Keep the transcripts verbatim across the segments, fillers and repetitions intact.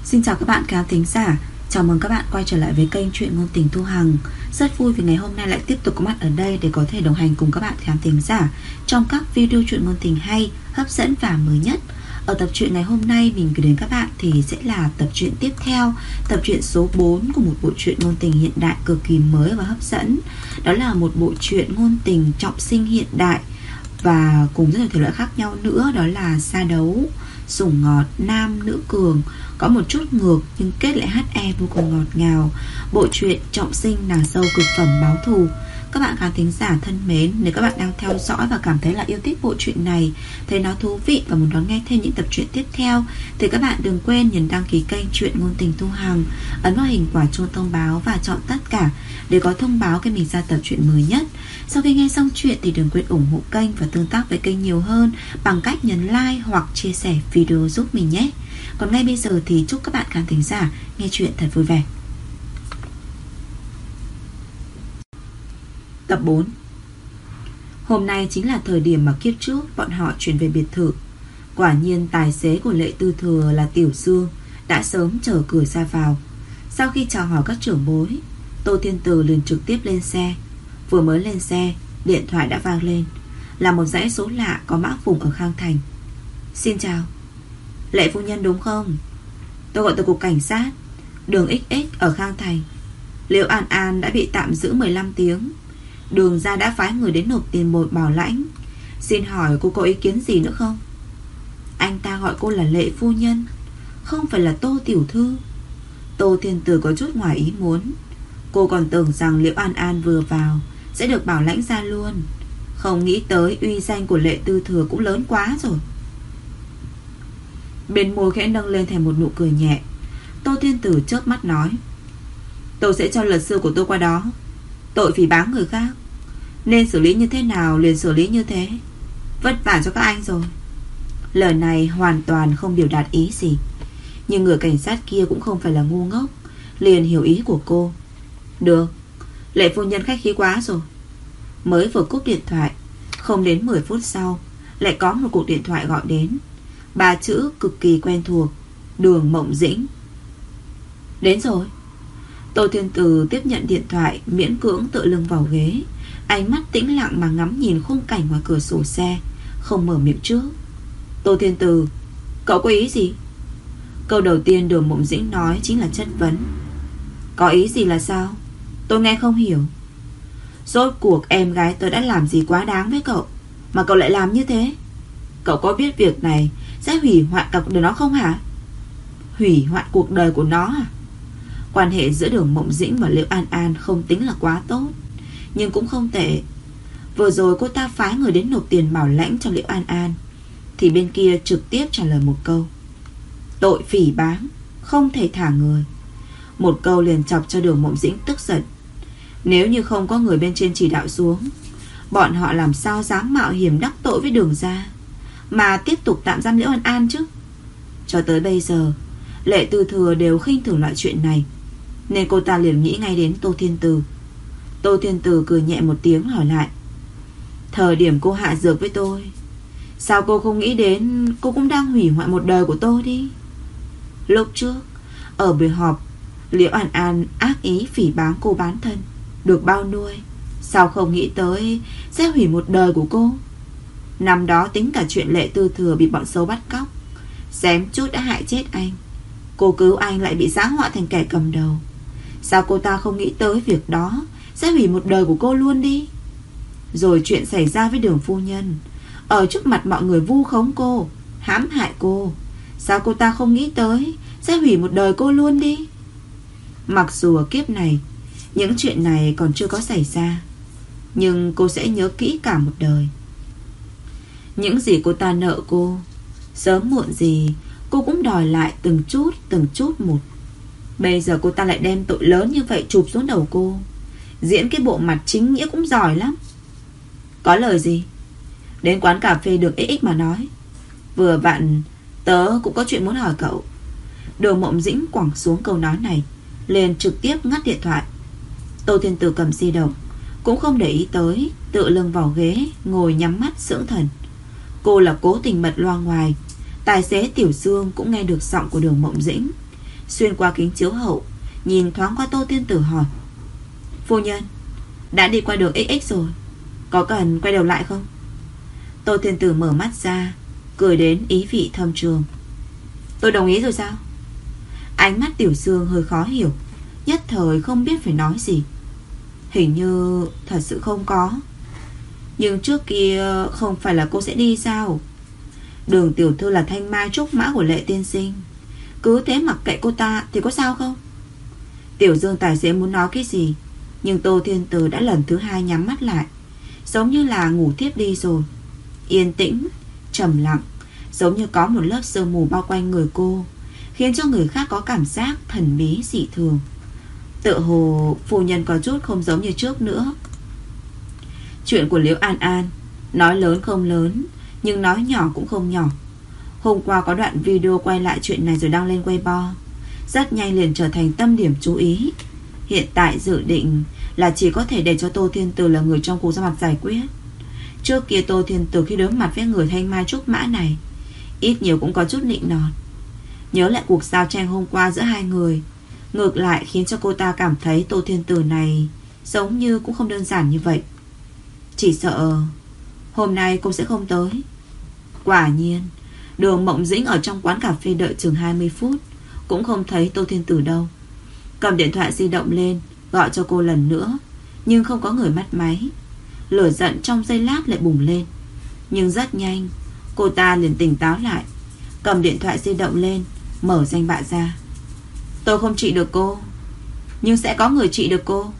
Xin chào các bạn khán thính giả. Chào mừng các bạn quay trở lại với kênh Truyện Ngôn Tình Thu Hằng. Rất vui vì ngày hôm nay lại tiếp tục có mặt ở đây để có thể đồng hành cùng các bạn khán thính giả trong các video truyện ngôn tình hay, hấp dẫn và mới nhất. Ở tập truyện ngày hôm nay mình gửi đến các bạn thì sẽ là tập truyện tiếp theo, tập truyện số bốn của một bộ truyện ngôn tình hiện đại cực kỳ mới và hấp dẫn. Đó là một bộ truyện ngôn tình trọng sinh hiện đại và cùng rất nhiều thể loại khác nhau nữa. Đó là sa đấu, sủng ngọt, nam nữ cường, có một chút ngược nhưng kết lại hát e vô cùng ngọt ngào. Bộ truyện trọng sinh nàng dâu cực phẩm báo thù. Các bạn khán thính giả thân mến, nếu các bạn đang theo dõi và cảm thấy là yêu thích bộ truyện này, thấy nó thú vị và muốn đón nghe thêm những tập truyện tiếp theo, thì các bạn đừng quên nhấn đăng ký kênh Truyện Ngôn Tình Thu Hằng, ấn vào hình quả chuông thông báo và chọn tất cả để có thông báo khi mình ra tập truyện mới nhất. Sau khi nghe xong chuyện thì đừng quên ủng hộ kênh và tương tác với kênh nhiều hơn bằng cách nhấn like hoặc chia sẻ video giúp mình nhé. Còn ngay bây giờ thì chúc các bạn khán thính giả nghe chuyện thật vui vẻ. Tập bốn. Hôm nay chính là thời điểm mà kiếp trước bọn họ chuyển về biệt thự. Quả nhiên tài xế của Lệ Tư Thừa là Tiểu Dương đã sớm chờ cửa ra vào. Sau khi chào hỏi các trưởng bối, Tô Thiên Từ liền trực tiếp lên xe. Vừa mới lên xe, điện thoại đã vang lên. Là một dãy số lạ có mã vùng ở Khang Thành. Xin chào, Lệ phu nhân đúng không? Tôi gọi từ cục cảnh sát đường ích ích ở Khang Thành. Liễu An An đã bị tạm giữ mười lăm tiếng. Đường ra đã phái người đến nộp tiền bồi bảo lãnh. Xin hỏi cô có ý kiến gì nữa không? Anh ta gọi cô là Lệ phu nhân, không phải là Tô tiểu thư. Tô Thiên Từ có chút ngoài ý muốn. Cô còn tưởng rằng Liễu An An vừa vào sẽ được bảo lãnh ra luôn, không nghĩ tới uy danh của Lệ Tư Thừa cũng lớn quá rồi. Bên môi khẽ nâng lên thành một nụ cười nhẹ. Tô Thiên Tử chớp mắt nói: tôi sẽ cho luật sư của tôi qua đó. Tội phỉ báng người khác, nên xử lý như thế nào liền xử lý như thế. Vất vả cho các anh rồi. Lời này hoàn toàn không biểu đạt ý gì, nhưng người cảnh sát kia cũng không phải là ngu ngốc, liền hiểu ý của cô. Được, Lệ phu nhân khách khí quá rồi. Mới vừa cúp điện thoại, không đến mười phút sau lại có một cuộc điện thoại gọi đến. Ba chữ cực kỳ quen thuộc: Đường Mộng Dĩnh. Đến rồi. Tô Thiên Từ tiếp nhận điện thoại, miễn cưỡng tựa lưng vào ghế, ánh mắt tĩnh lặng mà ngắm nhìn khung cảnh ngoài cửa sổ xe, không mở miệng trước. Tô Thiên Từ, cậu có ý gì? Câu đầu tiên Đường Mộng Dĩnh nói chính là chất vấn. Có ý gì là sao? Tôi nghe không hiểu. Rốt cuộc em gái tôi đã làm gì quá đáng với cậu mà cậu lại làm như thế? Cậu có biết việc này sẽ hủy hoại cả cuộc đời nó không hả? Hủy hoại cuộc đời của nó à? Quan hệ giữa Đường Mộng Dĩnh và Liễu An An không tính là quá tốt, nhưng cũng không tệ. Vừa rồi cô ta phái người đến nộp tiền bảo lãnh cho Liễu An An, thì bên kia trực tiếp trả lời một câu: tội phỉ báng, không thể thả người. Một câu liền chọc cho Đường Mộng Dĩnh tức giận. Nếu như không có người bên trên chỉ đạo xuống, bọn họ làm sao dám mạo hiểm đắc tội với Đường gia mà tiếp tục tạm giam Liễu An An chứ? Cho tới bây giờ Lệ Tư Thừa đều khinh thường loại chuyện này, nên cô ta liền nghĩ ngay đến Tô Thiên Từ. Tô Thiên Từ cười nhẹ một tiếng hỏi lại: thời điểm cô hạ dược với tôi, sao cô không nghĩ đến cô cũng đang hủy hoại một đời của tôi đi? Lúc trước ở buổi họp, Liễu An An ác ý phỉ báng cô bán thân, được bao nuôi, sao không nghĩ tới sẽ hủy một đời của cô? Năm đó tính cả chuyện Lệ Tư Thừa bị bọn xấu bắt cóc, xém chút đã hại chết anh. Cô cứu anh lại bị giáng họa thành kẻ cầm đầu. Sao cô ta không nghĩ tới việc đó sẽ hủy một đời của cô luôn đi? Rồi chuyện xảy ra với Đường phu nhân, ở trước mặt mọi người vu khống cô, hãm hại cô, sao cô ta không nghĩ tới sẽ hủy một đời cô luôn đi? Mặc dù ở kiếp này những chuyện này còn chưa có xảy ra, nhưng cô sẽ nhớ kỹ cả một đời. Những gì cô ta nợ cô, sớm muộn gì cô cũng đòi lại từng chút từng chút một. Bây giờ cô ta lại đem tội lớn như vậy chụp xuống đầu cô, diễn cái bộ mặt chính nghĩa cũng giỏi lắm. Có lời gì? Đến quán cà phê Đường ích ích mà nói. Vừa vặn tớ cũng có chuyện muốn hỏi cậu. Đường Mộng Dĩnh quẳng xuống câu nói này, liền trực tiếp ngắt điện thoại. Tô Thiên Tử cầm di động, cũng không để ý tới, tựa lưng vào ghế, ngồi nhắm mắt dưỡng thần. Cô là cố tình mật loa ngoài. Tài xế Tiểu Dương cũng nghe được giọng của Đường Mộng Dĩnh. xuyên qua kính chiếu hậu, nhìn thoáng qua Tô Thiên Tử hỏi: Phu nhân, đã đi qua đường ích ích rồi, có cần quay đầu lại không? Tô Thiên Tử mở mắt ra, cười đến ý vị thâm trường: Tôi đồng ý rồi sao? Ánh mắt Tiểu Dương hơi khó hiểu, nhất thời không biết phải nói gì. Hình như thật sự không có. Nhưng trước kia không phải là cô sẽ đi sao? Đường tiểu thư là thanh mai trúc mã của Lệ tiên sinh, cứ thế mặc kệ cô ta thì có sao không? Tiểu Dương tài xế muốn nói cái gì, nhưng Tô Thiên Từ đã lần thứ hai nhắm mắt lại, giống như là ngủ thiếp đi rồi. Yên tĩnh, trầm lặng, giống như có một lớp sương mù bao quanh người cô, khiến cho người khác có cảm giác thần bí dị thường. Tựa hồ phu nhân có chút không giống như trước nữa. Chuyện của Liễu An An, nói lớn không lớn, nhưng nói nhỏ cũng không nhỏ. Hôm qua có đoạn video quay lại chuyện này rồi đăng lên Weibo, rất nhanh liền trở thành tâm điểm chú ý. Hiện tại dự định là chỉ có thể để cho Tô Thiên Từ là người trong cuộc ra mặt giải quyết. Trước kia Tô Thiên Từ khi đối mặt với người thanh mai trúc mã này, ít nhiều cũng có chút nịnh nọt. Nhớ lại cuộc giao tranh hôm qua giữa hai người, ngược lại khiến cho cô ta cảm thấy Tô Thiên Từ này giống như cũng không đơn giản như vậy. Chỉ sợ hôm nay cô sẽ không tới. Quả nhiên, Đường Mộng Dĩnh ở trong quán cà phê đợi chừng hai mươi phút, cũng không thấy Tô Thiên Tử đâu. Cầm điện thoại di động lên gọi cho cô lần nữa, nhưng không có người bắt máy. Lửa giận trong giây lát lại bùng lên, nhưng rất nhanh cô ta liền tỉnh táo lại, cầm điện thoại di động lên, mở danh bạ ra. Tôi không trị được cô, nhưng sẽ có người trị được cô.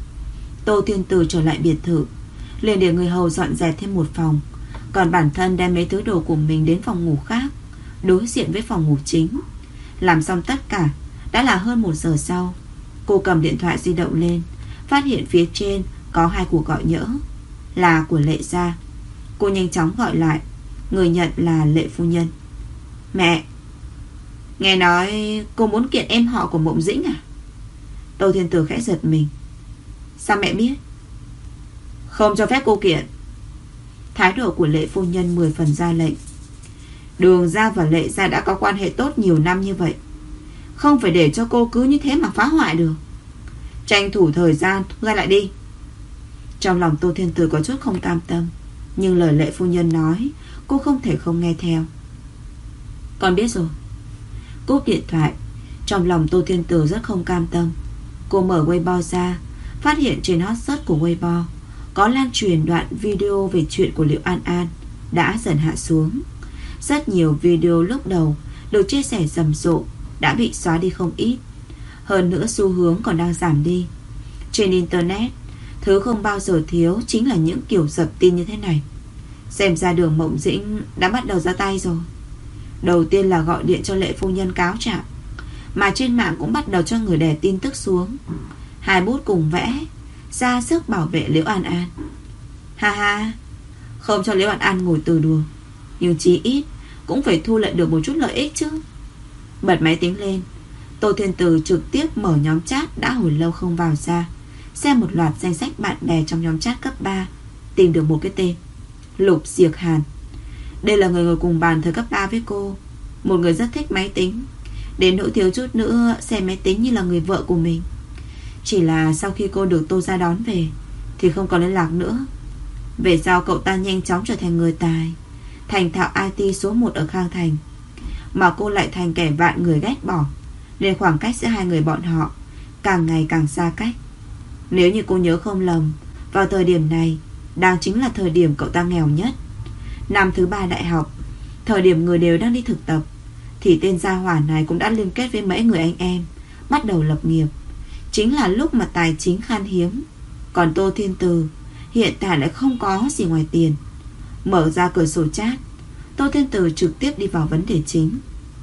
Tô Thiên Tử trở lại biệt thự, liền để người hầu dọn dẹp thêm một phòng, còn bản thân đem mấy thứ đồ của mình đến phòng ngủ khác, đối diện với phòng ngủ chính. Làm xong tất cả đã là hơn một giờ sau. Cô cầm điện thoại di động lên, phát hiện phía trên có hai cuộc gọi nhỡ, là của Lệ gia. Cô nhanh chóng gọi lại. Người nhận là Lệ phu nhân. Mẹ, nghe nói cô muốn kiện em họ của Mộng Dĩnh à? Tô Thiên Tử khẽ giật mình. Sao mẹ biết? Không cho phép cô kiện. Thái độ của Lệ phu nhân mười phần ra lệnh. Đường gia và Lệ gia đã có quan hệ tốt nhiều năm như vậy, không phải để cho cô cứ như thế mà phá hoại được. Tranh thủ thời gian ra lại đi. Trong lòng Tô Thiên Tử có chút không cam tâm, nhưng lời Lệ phu nhân nói cô không thể không nghe theo. Con biết rồi. Cúp điện thoại. Trong lòng Tô Thiên Tử rất không cam tâm. Cô mở Weibo ra, phát hiện trên hot search của Weibo có lan truyền đoạn video về chuyện của Liễu An An đã dần hạ xuống. Rất nhiều video lúc đầu được chia sẻ rầm rộ đã bị xóa đi không ít. Hơn nữa xu hướng còn đang giảm đi. Trên internet, thứ không bao giờ thiếu chính là những kiểu dập tin như thế này. Xem ra Đường Mộng Dĩnh đã bắt đầu ra tay rồi. Đầu tiên là gọi điện cho Lệ phu nhân cáo trạng, mà trên mạng cũng bắt đầu cho người đè tin tức xuống. Hai bút cùng vẽ, ra sức bảo vệ Liễu An An. Ha ha, không cho Liễu An An ngồi từ đùa, nhưng chí ít cũng phải thu lại được một chút lợi ích chứ. Bật máy tính lên, Tô Thiên Từ trực tiếp mở nhóm chat đã hồi lâu không vào ra, xem một loạt danh sách bạn bè trong nhóm chat cấp ba, tìm được một cái tên: Lục Diệc Hàn. Đây là người ngồi cùng bàn thời cấp ba với cô, một người rất thích máy tính, đến nỗi thiếu chút nữa xem máy tính như là người vợ của mình. Chỉ là sau khi cô được Tô gia đón về thì không còn liên lạc nữa. Về sau cậu ta nhanh chóng trở thành người tài, thành thạo i tê số một ở Khang Thành, mà cô lại thành kẻ vạn người ghét bỏ, nên khoảng cách giữa hai người bọn họ càng ngày càng xa cách. Nếu như cô nhớ không lầm, vào thời điểm này đang chính là thời điểm cậu ta nghèo nhất, năm thứ ba đại học, thời điểm người đều đang đi thực tập, thì tên gia hỏa này cũng đã liên kết với mấy người anh em, bắt đầu lập nghiệp. Chính là lúc mà tài chính khan hiếm. Còn Tô Thiên Từ hiện tại lại không có gì ngoài tiền. Mở ra cửa sổ chat, Tô Thiên Từ trực tiếp đi vào vấn đề chính.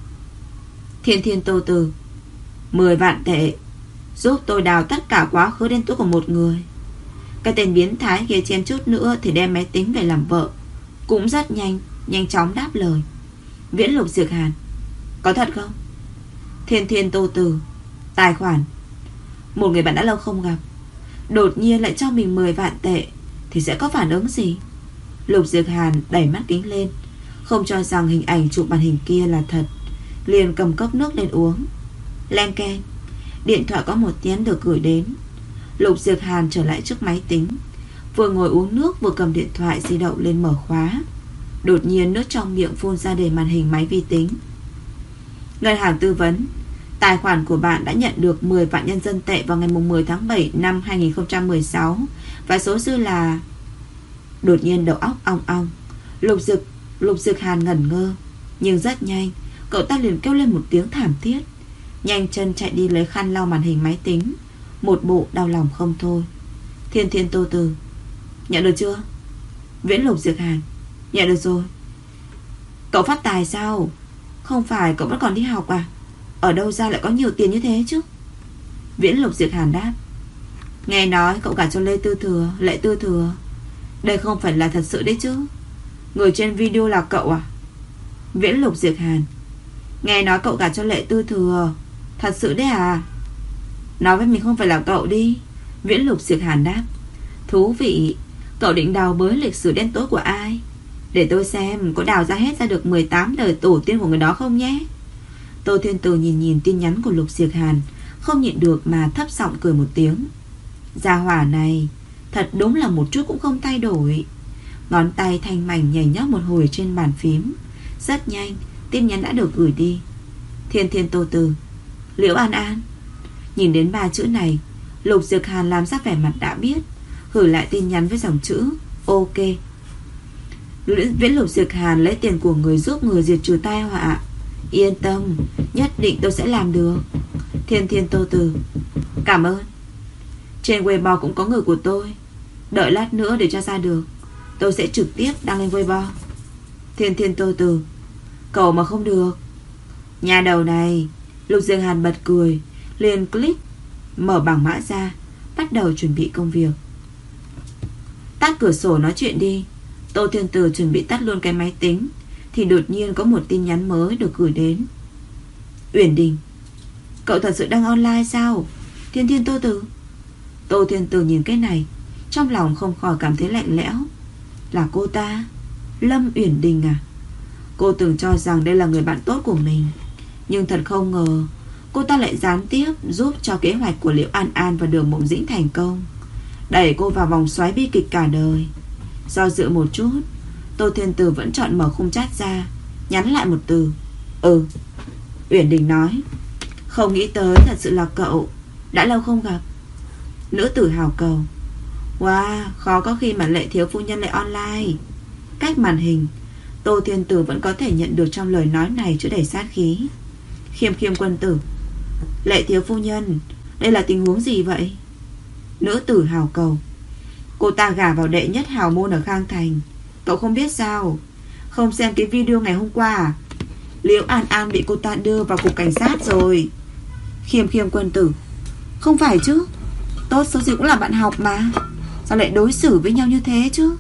Thiên Thiên Tô Từ, mười vạn tệ giúp tôi đào tất cả quá khứ đen tối của một người. Cái tên biến thái kia chen chút nữa thì đem máy tính về làm vợ. Cũng rất nhanh, nhanh chóng đáp lời. Viễn Lục Diệc Hàn, có thật không? Thiên Thiên Tô Từ, tài khoản. Một người bạn đã lâu không gặp, đột nhiên lại cho mình mười vạn tệ thì sẽ có phản ứng gì? Lục Diệc Hàn đẩy mắt kính lên, không cho rằng hình ảnh chụp màn hình kia là thật, liền cầm cốc nước lên uống. Len keng, điện thoại có một tiếng được gửi đến. Lục Diệp Hàn trở lại trước máy tính, vừa ngồi uống nước vừa cầm điện thoại di động lên mở khóa. Đột nhiên nước trong miệng phun ra đầy màn hình máy vi tính. Ngân hàng tư vấn, tài khoản của bạn đã nhận được mười vạn nhân dân tệ vào ngày mười tháng bảy năm hai nghìn không trăm mười sáu và số dư là... Đột nhiên đầu óc ong ong. Lục Dực Lục Dực Hàn ngẩn ngơ, nhưng rất nhanh cậu ta liền kêu lên một tiếng thảm thiết, nhanh chân chạy đi lấy khăn lau màn hình máy tính, một bộ đau lòng không thôi. Thiên Thiên Tô Từ, nhận được chưa? Viễn Lục Dực Hàn, nhận được rồi. Cậu phát tài sao? Không phải cậu vẫn còn đi học à? Ở đâu ra lại có nhiều tiền như thế chứ? Viễn Lục Dực Hàn đáp, nghe nói cậu gả cho Lê Tư Thừa, Lệ Tư Thừa. Đây không phải là thật sự đấy chứ? Người trên video là cậu à? Viễn Lục Dực Hàn, nghe nói cậu gả cho Lệ Tư Thừa. Thật sự đấy à? Nói với mình không phải là cậu đi. Viễn Lục Dực Hàn đáp, thú vị. Cậu định đào bới lịch sử đen tối của ai? Để tôi xem có đào ra hết ra được mười tám đời tổ tiên của người đó không nhé. Tô Thiên Từ nhìn nhìn tin nhắn của Lục Diệp Hàn, không nhịn được mà thấp giọng cười một tiếng. Gia hỏa này thật đúng là một chút cũng không thay đổi. Ngón tay thanh mảnh nhảy nhót một hồi trên bàn phím. Rất nhanh tin nhắn đã được gửi đi. Thiên Thiên Tô Từ, Liễu An An. Nhìn đến ba chữ này, Lục Diệp Hàn làm ra vẻ mặt đã biết, gửi lại tin nhắn với dòng chữ ok. Viễn Lục Diệp Hàn lấy tiền của người giúp người diệt trừ tai họa. Yên tâm, nhất định tôi sẽ làm được. Thiên Thiên Tô Từ, cảm ơn. Trên Weibo cũng có người của tôi, đợi lát nữa để cho ra được, tôi sẽ trực tiếp đăng lên Weibo. Thiên Thiên Tô Từ, cậu mà không được. Nhà đầu này. Lục Diệp Hàn bật cười, liền click mở bảng mã ra, bắt đầu chuẩn bị công việc. Tắt cửa sổ nói chuyện đi. Tô Thiên Từ chuẩn bị tắt luôn cái máy tính, thì đột nhiên có một tin nhắn mới được gửi đến. Uyển Đình, cậu thật sự đang online sao? Thiên Thiên Tô Từ. Tô Thiên Từ nhìn cái này, trong lòng không khỏi cảm thấy lạnh lẽo. Là cô ta, Lâm Uyển Đình à? Cô từng cho rằng đây là người bạn tốt của mình, nhưng thật không ngờ cô ta lại gián tiếp giúp cho kế hoạch của Liễu An An và Đường Mộng Dĩnh thành công, đẩy cô vào vòng xoáy bi kịch cả đời. Do dự một chút, Tô Thiên Từ vẫn chọn mở khung chat ra, nhắn lại một từ: Ừ. Uyển Đình nói, không nghĩ tới thật sự là cậu, đã lâu không gặp. Nữ tử hào cầu, wow, khó có khi mà Lệ thiếu phu nhân lại online. Cách màn hình, Tô Thiên Từ vẫn có thể nhận được trong lời nói này chứa đầy sát khí. Khiêm khiêm quân tử, Lệ thiếu phu nhân, đây là tình huống gì vậy? Nữ tử hào cầu, cô ta gả vào đệ nhất hào môn ở Khang Thành, cậu không biết sao? Không xem cái video ngày hôm qua à? Liễu An An bị cô ta đưa vào cục cảnh sát rồi. Khiêm khiêm quân tử, không phải chứ, tốt xấu gì cũng là bạn học mà, sao lại đối xử với nhau như thế chứ?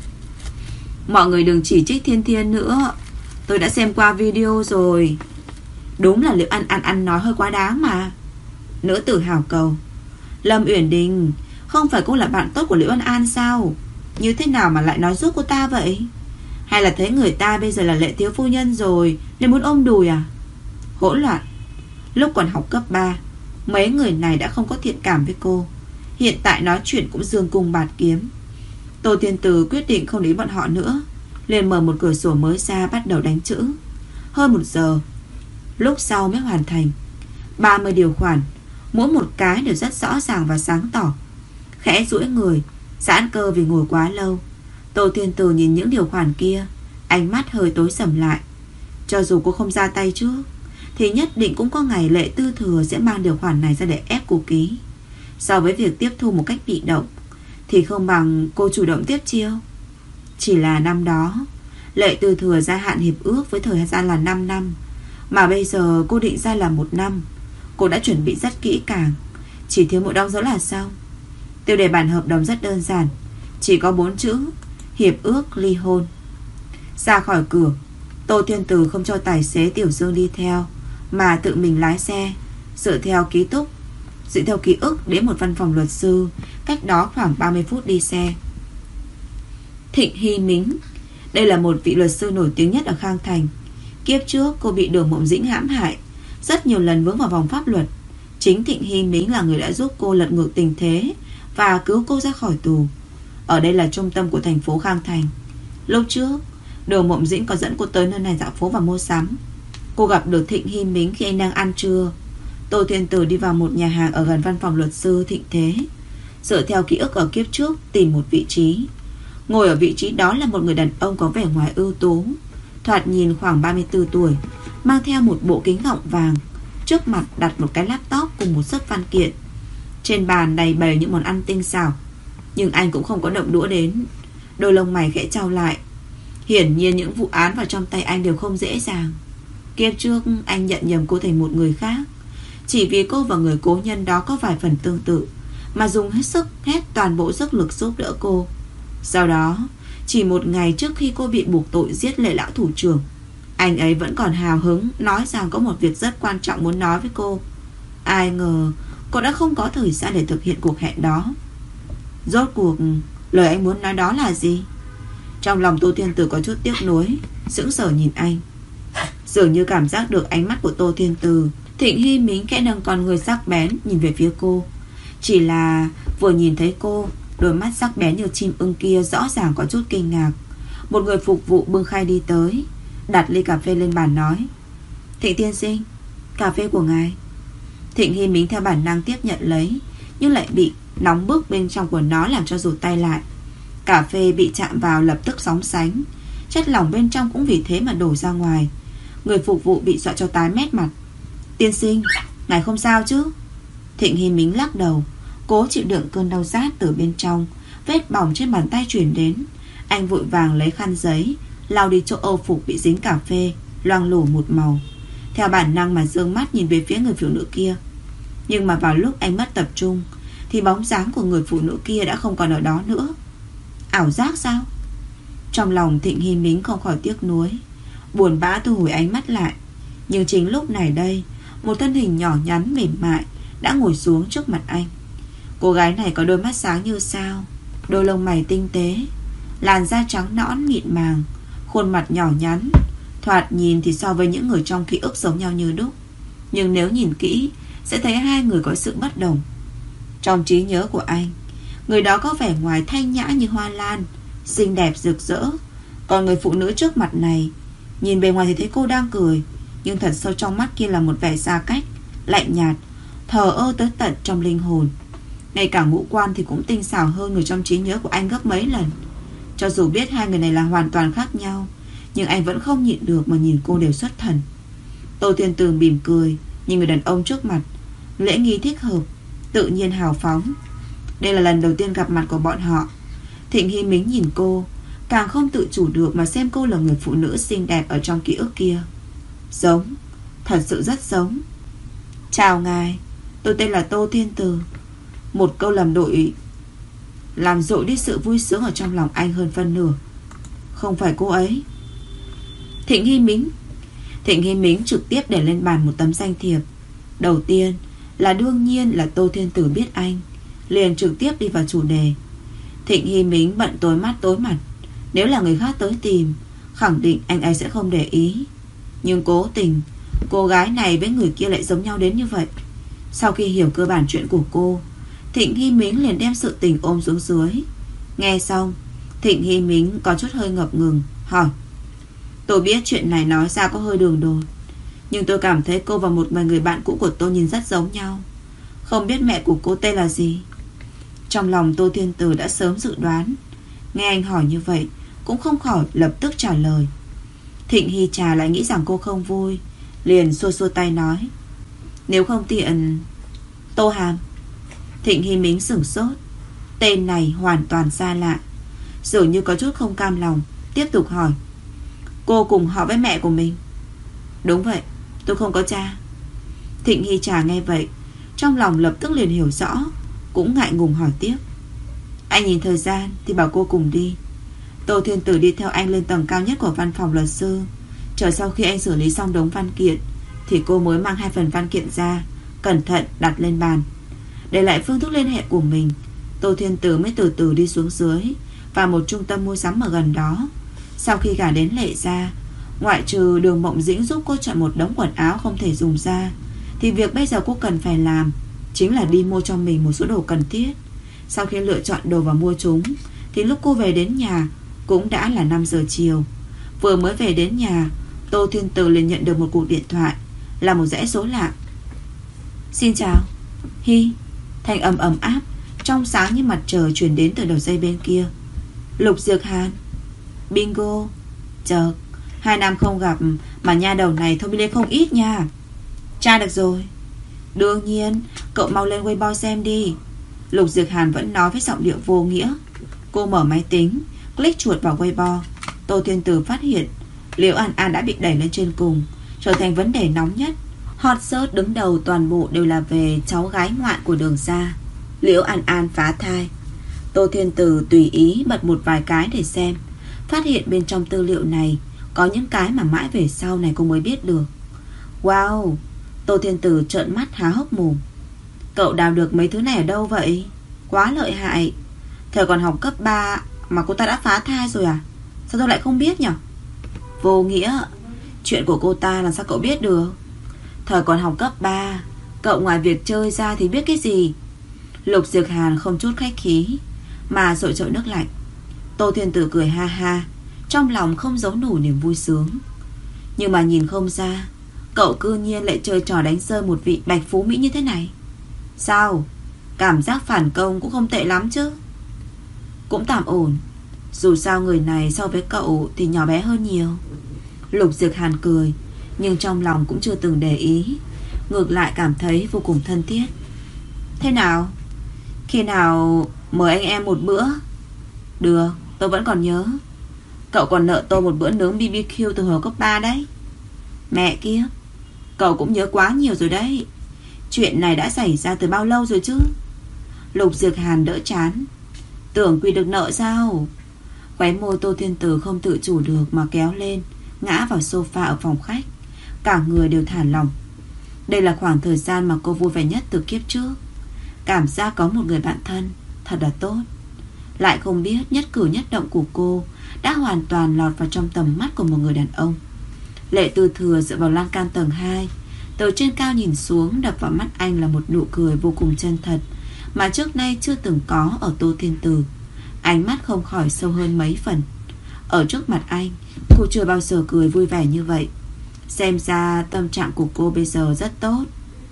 Mọi người đừng chỉ trích Thiên Thiên nữa, tôi đã xem qua video rồi. Đúng là Liễu An An ăn nói hơi quá đáng mà. Nữ tử hào cầu, Lâm Uyển Đình, không phải cô là bạn tốt của Liễu An An sao? Như thế nào mà lại nói giúp cô ta vậy? Hay là thấy người ta bây giờ là Lệ thiếu phu nhân rồi nên muốn ôm đùi à? Hỗn loạn. Lúc còn học cấp ba, mấy người này đã không có thiện cảm với cô, hiện tại nói chuyện cũng dương cung bạt kiếm. Tô Thiên Từ quyết định không lý bọn họ nữa, liền mở một cửa sổ mới ra, bắt đầu đánh chữ. Hơn một giờ lúc sau mới hoàn thành. Ba mươi điều khoản, mỗi một cái đều rất rõ ràng và sáng tỏ. Khẽ duỗi người, giãn cơ vì ngồi quá lâu, Tô Thiên Từ nhìn những điều khoản kia, ánh mắt hơi tối sầm lại. Cho dù cô không ra tay trước, thì nhất định cũng có ngày Lệ Tư Thừa sẽ mang điều khoản này ra để ép cô ký. So với việc tiếp thu một cách bị động, thì không bằng cô chủ động tiếp chiêu. Chỉ là năm đó Lệ Tư Thừa gia hạn hiệp ước với thời gian là năm năm, mà bây giờ cô định ra là một năm. Cô đã chuẩn bị rất kỹ càng, chỉ thiếu một đóng dấu là xong. Tiêu đề bản hợp đồng rất đơn giản, chỉ có bốn chữ: hiệp ước ly hôn. Ra khỏi cửa, Tô Thiên Từ không cho tài xế Tiểu Dương đi theo, mà tự mình lái xe, dựa theo ký túc Dựa theo ký ức đến một văn phòng luật sư, cách đó khoảng ba mươi phút đi xe. Thịnh Hy Mính, đây là một vị luật sư nổi tiếng nhất ở Khang Thành. Kiếp trước cô bị Đường Mộng Dĩnh hãm hại, rất nhiều lần vướng vào vòng pháp luật. Chính Thịnh Hy Mính là người đã giúp cô lật ngược tình thế và cứu cô ra khỏi tù. Ở đây là trung tâm của thành phố Khang Thành. Lúc trước Đường Mộng Dĩnh có dẫn cô tới nơi này dạo phố và mua sắm. Cô gặp được Thịnh Hy Mính khi anh đang ăn trưa. Tô Thiên Tử đi vào một nhà hàng ở gần văn phòng luật sư Thịnh Thế, dựa theo ký ức ở kiếp trước tìm một vị trí. Ngồi ở vị trí đó là một người đàn ông có vẻ ngoài ưu tú, thoạt nhìn khoảng ba mươi tư tuổi, mang theo một bộ kính gọng vàng. Trước mặt đặt một cái laptop cùng một sấp văn kiện. Trên bàn đầy bày những món ăn tinh xảo, nhưng anh cũng không có động đũa đến. Đôi lông mày khẽ chau lại. Hiển nhiên những vụ án vào trong tay anh đều không dễ dàng. Kiếp trước anh nhận nhầm cô thành một người khác, chỉ vì cô và người cố nhân đó có vài phần tương tự, mà dùng hết sức hết toàn bộ sức lực giúp đỡ cô. Sau đó, chỉ một ngày trước khi cô bị buộc tội giết Lệ lão thủ trưởng, anh ấy vẫn còn hào hứng nói rằng có một việc rất quan trọng muốn nói với cô. Ai ngờ cô đã không có thời gian để thực hiện cuộc hẹn đó. Rốt cuộc lời anh muốn nói đó là gì? Trong lòng Tô Thiên Tử có chút tiếc nuối, sững sờ nhìn anh. Dường như cảm giác được ánh mắt của Tô Thiên Tử, Thịnh Hy Mính khẽ nâng con người sắc bén nhìn về phía cô. Chỉ là vừa nhìn thấy cô, đôi mắt sắc bén như chim ưng kia rõ ràng có chút kinh ngạc. Một người phục vụ bưng khay đi tới, đặt ly cà phê lên bàn nói: Thịnh tiên sinh, cà phê của ngài. Thịnh Hy Mính theo bản năng tiếp nhận lấy, nhưng lại bị nóng bức bên trong của nó làm cho rụt tay lại. Cà phê bị chạm vào lập tức sóng sánh, chất lỏng bên trong cũng vì thế mà đổ ra ngoài. Người phục vụ bị dọa cho tái mét mặt. Tiên sinh, ngài không sao chứ? Thịnh Hy Mính lắc đầu, cố chịu đựng cơn đau rát từ bên trong. Vết bỏng trên bàn tay truyền đến. Anh vội vàng lấy khăn giấy lau đi chỗ âu phục bị dính cà phê, loang lổ một màu. Theo bản năng mà dương mắt nhìn về phía người phụ nữ kia. Nhưng mà vào lúc anh mất tập trung thì bóng dáng của người phụ nữ kia đã không còn ở đó nữa. Ảo giác sao? Trong lòng Thịnh Hy Mính không khỏi tiếc nuối, buồn bã thu hồi ánh mắt lại. Nhưng chính lúc này đây, một thân hình nhỏ nhắn mềm mại đã ngồi xuống trước mặt anh. Cô gái này có đôi mắt sáng như sao, đôi lông mày tinh tế, làn da trắng nõn mịn màng, khuôn mặt nhỏ nhắn, thoạt nhìn thì so với những người trong ký ức giống nhau như đúc. Nhưng nếu nhìn kỹ sẽ thấy hai người có sự bất đồng. Trong trí nhớ của anh, người đó có vẻ ngoài thanh nhã như hoa lan, xinh đẹp rực rỡ. Còn người phụ nữ trước mặt này, nhìn bề ngoài thì thấy cô đang cười, nhưng thật sâu trong mắt kia là một vẻ xa cách, lạnh nhạt, thờ ơ tới tận trong linh hồn. Ngay cả ngũ quan thì cũng tinh xảo hơn người trong trí nhớ của anh gấp mấy lần. Cho dù biết hai người này là hoàn toàn khác nhau, nhưng anh vẫn không nhịn được mà nhìn cô đều xuất thần. Tô Thiên Tử mỉm cười nhìn người đàn ông trước mặt, lễ nghi thích hợp, tự nhiên hào phóng. Đây là lần đầu tiên gặp mặt của bọn họ. Thịnh Hy Mính nhìn cô, càng không tự chủ được mà xem cô là người phụ nữ xinh đẹp ở trong ký ức kia. Giống, thật sự rất giống. Chào ngài, tôi tên là Tô Thiên Tử. Một câu làm đội làm dội đi sự vui sướng ở trong lòng anh hơn phân nửa. Không phải cô ấy. Thịnh Hy Mính Thịnh Hy Mính trực tiếp để lên bàn một tấm danh thiệp. Đầu tiên là đương nhiên là Tô Thiên Tử biết anh, liền trực tiếp đi vào chủ đề. Thịnh Hy Mính bận tối mắt tối mặt. Nếu là người khác tới tìm, khẳng định anh ấy sẽ không để ý. Nhưng cố tình cô gái này với người kia lại giống nhau đến như vậy. Sau khi hiểu cơ bản chuyện của cô, Thịnh Hy Mính liền đem sự tình ôm xuống dưới. Nghe xong, Thịnh Hy Mính có chút hơi ngập ngừng, hỏi: Tôi biết chuyện này nói ra có hơi đường đột, nhưng tôi cảm thấy cô và một vài người bạn cũ của tôi nhìn rất giống nhau. Không biết mẹ của cô tên là gì? Trong lòng Tô Thiên Tử đã sớm dự đoán. Nghe anh hỏi như vậy, cũng không khỏi lập tức trả lời. Thịnh Hy Trà lại nghĩ rằng cô không vui, liền xua xua tay nói: Nếu không tiện... Tô Hàm. Thịnh Hy Mính sửng sốt. Tên này hoàn toàn xa lạ, dường như có chút không cam lòng, tiếp tục hỏi: Cô cùng họ với mẹ của mình? Đúng vậy, tôi không có cha. Thịnh Hy Trà nghe vậy, trong lòng lập tức liền hiểu rõ, cũng ngại ngùng hỏi tiếp: Anh nhìn thời gian thì bảo cô cùng đi. Tô Thiên Tử đi theo anh lên tầng cao nhất của văn phòng luật sư. Chờ sau khi anh xử lý xong đống văn kiện thì cô mới mang hai phần văn kiện ra, cẩn thận đặt lên bàn. Để lại phương thức liên hệ của mình, Tô Thiên Tử mới từ từ đi xuống dưới và một trung tâm mua sắm ở gần đó. Sau khi gả đến Lệ gia, ngoại trừ Đường Mộng Dĩnh giúp cô chọn một đống quần áo không thể dùng ra, thì việc bây giờ cô cần phải làm chính là đi mua cho mình một số đồ cần thiết. Sau khi lựa chọn đồ và mua chúng thì lúc cô về đến nhà cũng đã là năm giờ chiều. Vừa mới về đến nhà, Tô Thiên Từ liền nhận được một cuộc điện thoại, là một dãy số lạ. Xin chào. Hi. Thanh âm ấm áp trong sáng như mặt trời truyền đến từ đầu dây bên kia. Lục Diệc Hàn. Bingo. Chợt, hai năm không gặp mà nha đầu này thông minh lên không ít nha. Tra được rồi. Đương nhiên, cậu mau lên Weibo xem đi. Lục Diệc Hàn vẫn nói với giọng điệu vô nghĩa. Cô mở máy tính, click chuột vào Weibo. Tô Thiên Từ phát hiện Liễu An An đã bị đẩy lên trên cùng, trở thành vấn đề nóng nhất. Hot search đứng đầu toàn bộ đều là về cháu gái ngoại của Đường gia. Liễu An An phá thai. Tô Thiên Từ tùy ý bật một vài cái để xem, phát hiện bên trong tư liệu này có những cái mà mãi về sau này cô mới biết được. Wow. Tô Thiên Từ trợn mắt há hốc mồm. Cậu đào được mấy thứ này ở đâu vậy? Quá lợi hại. Thời còn học cấp ba mà cô ta đã phá thai rồi à? Sao tôi lại không biết nhỉ? Vô nghĩa. Chuyện của cô ta làm sao cậu biết được? Thời còn học cấp ba, cậu ngoài việc chơi ra thì biết cái gì? Lục Diệc Hàn không chút khách khí mà dội chậu nước lạnh. Tô Thiên Tử cười ha ha, trong lòng không giấu nổi niềm vui sướng. Nhưng mà nhìn không ra cậu cư nhiên lại chơi trò đánh rơi một vị bạch phú mỹ như thế này. Sao? Cảm giác phản công cũng không tệ lắm chứ? Cũng tạm ổn. Dù sao người này so với cậu thì nhỏ bé hơn nhiều. Lục Diệc Hàn cười, nhưng trong lòng cũng chưa từng để ý, ngược lại cảm thấy vô cùng thân thiết. Thế nào? Khi nào mời anh em một bữa? Được, tôi vẫn còn nhớ. Cậu còn nợ tôi một bữa nướng bê bê kiu từ hồi cấp ba đấy. Mẹ kia, cậu cũng nhớ quá nhiều rồi đấy. Chuyện này đã xảy ra từ bao lâu rồi chứ? Lục Diệc Hàn đỡ chán. Tưởng quỳ được nợ sao? Khóe môi Tô Thiên Tử không tự chủ được mà kéo lên, ngã vào sofa ở phòng khách. Cả người đều thả lỏng. Đây là khoảng thời gian mà cô vui vẻ nhất từ kiếp trước. Cảm giác có một người bạn thân thật là tốt. Lại không biết nhất cử nhất động của cô đã hoàn toàn lọt vào trong tầm mắt của một người đàn ông. Lệ Tư Thừa dựa vào lan can tầng hai, từ trên cao nhìn xuống, đập vào mắt anh là một nụ cười vô cùng chân thật mà trước nay chưa từng có ở Tô Thiên Tử. Ánh mắt không khỏi sâu hơn mấy phần. Ở trước mặt anh, cô chưa bao giờ cười vui vẻ như vậy. Xem ra tâm trạng của cô bây giờ rất tốt.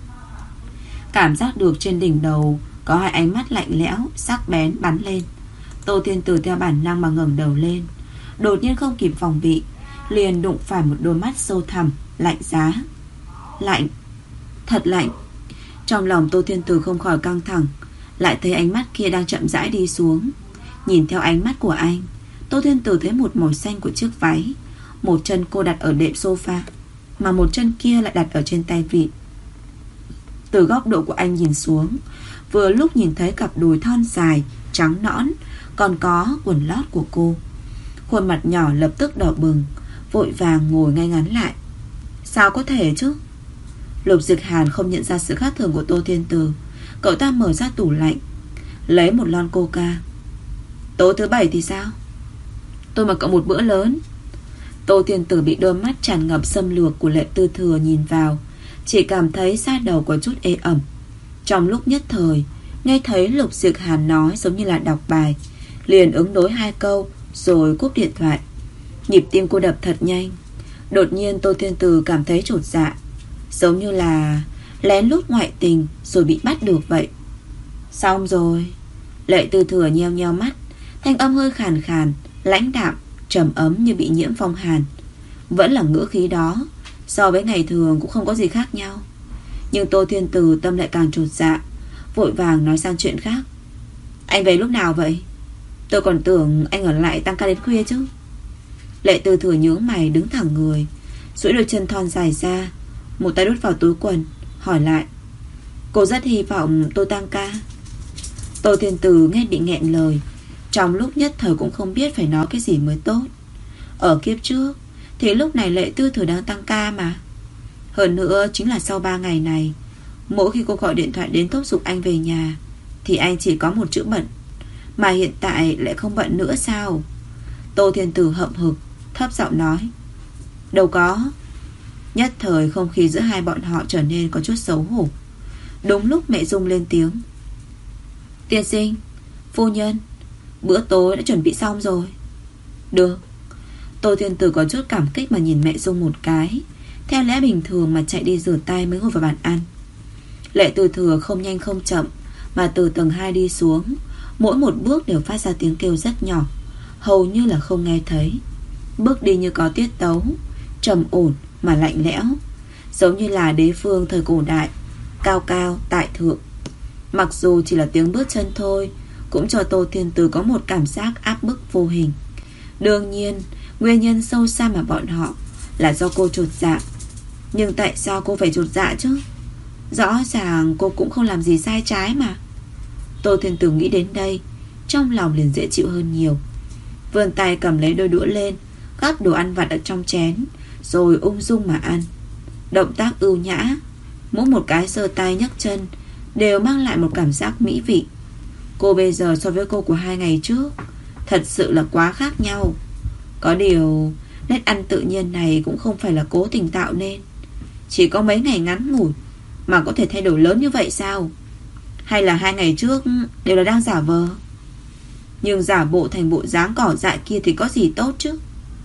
Cảm giác được trên đỉnh đầu có hai ánh mắt lạnh lẽo, sắc bén bắn lên. Tô Thiên Tử theo bản năng mà ngẩng đầu lên, đột nhiên không kịp phòng bị, liền đụng phải một đôi mắt sâu thẳm, lạnh giá. Lạnh, thật lạnh. Trong lòng Tô Thiên Tử không khỏi căng thẳng, lại thấy ánh mắt kia đang chậm rãi đi xuống. Nhìn theo ánh mắt của anh, Tô Thiên Tử thấy một màu xanh của chiếc váy. Một chân cô đặt ở đệm sofa, mà một chân kia lại đặt ở trên tay vịn. Từ góc độ của anh nhìn xuống, vừa lúc nhìn thấy cặp đùi thon dài, trắng nõn, còn có quần lót của cô. Khuôn mặt nhỏ lập tức đỏ bừng, vội vàng ngồi ngay ngắn lại. Sao có thể chứ? Lục Diệc Hàn không nhận ra sự khác thường của Tô Thiên Tử. Cậu ta mở ra tủ lạnh, lấy một lon coca. Tối thứ bảy thì sao? Tôi mời cậu một bữa lớn. Tô Thiên Tử bị đôi mắt tràn ngập xâm lược của Lệ Tư Thừa nhìn vào, chỉ cảm thấy da đầu có chút ê ẩm. Trong lúc nhất thời, nghe thấy Lục Diệc Hàn nói giống như là đọc bài, liền ứng đối hai câu rồi cúp điện thoại. Nhịp tim cô đập thật nhanh. Đột nhiên Tô Thiên Tử cảm thấy chột dạ, giống như là lén lút ngoại tình rồi bị bắt được vậy. Xong rồi. Lệ Tư Thừa nheo nheo mắt, thanh âm hơi khàn khàn, lãnh đạm, trầm ấm như bị nhiễm phong hàn. Vẫn là ngữ khí đó, so với ngày thường cũng không có gì khác nhau. Nhưng Tô Thiên Tử tâm lại càng chột dạ, vội vàng nói sang chuyện khác. Anh về lúc nào vậy? Tôi còn tưởng anh ở lại tăng ca đến khuya chứ. Lệ Tư Thừa nhướng mày đứng thẳng người, duỗi đôi chân thon dài ra, một tay đút vào túi quần, hỏi lại. Cô rất hy vọng tôi tăng ca. Tô Thiên Tử nghe bị nghẹn lời, trong lúc nhất thời cũng không biết phải nói cái gì mới tốt. Ở kiếp trước thì lúc này Lệ Tư Thừa đang tăng ca mà. Hơn nữa chính là sau ba ngày này, mỗi khi cô gọi điện thoại đến thúc giục anh về nhà thì anh chỉ có một chữ bận. Mà hiện tại lại không bận nữa sao? Tô Thiên Tử hậm hực, thấp giọng nói. Đâu có. Nhất thời không khí giữa hai bọn họ trở nên có chút xấu hổ. Đúng lúc mẹ Dung lên tiếng: Tiên sinh, phu nhân, bữa tối đã chuẩn bị xong rồi. Được. Tô Thiên Tử có chút cảm kích mà nhìn mẹ Dung một cái. Theo lẽ bình thường mà chạy đi rửa tay mới ngồi vào bàn ăn. Lệ Tư Thừa không nhanh không chậm mà từ tầng hai đi xuống. Mỗi một bước đều phát ra tiếng kêu rất nhỏ, hầu như là không nghe thấy. Bước đi như có tiết tấu, trầm ổn mà lạnh lẽo, giống như là đế phương thời cổ đại, cao cao tại thượng. Mặc dù chỉ là tiếng bước chân thôi, cũng cho Tô Thiên Tử có một cảm giác áp bức vô hình. Đương nhiên, nguyên nhân sâu xa mà bọn họ là do cô chột dạ. Nhưng tại sao cô phải chột dạ chứ? Rõ ràng cô cũng không làm gì sai trái mà. Tô Thiên Tử nghĩ đến đây, trong lòng liền dễ chịu hơn nhiều. Vươn tay cầm lấy đôi đũa lên, gắp đồ ăn vặt ở trong chén, rồi ung dung mà ăn. Động tác ưu nhã, mỗi một cái giơ tay nhấc chân đều mang lại một cảm giác mỹ vị. Cô bây giờ so với cô của hai ngày trước thật sự là quá khác nhau. Có điều nét ăn tự nhiên này cũng không phải là cố tình tạo nên. Chỉ có mấy ngày ngắn ngủi mà có thể thay đổi lớn như vậy sao? Hay là hai ngày trước đều là đang giả vờ? Nhưng giả bộ thành bộ dáng cỏ dại kia thì có gì tốt chứ?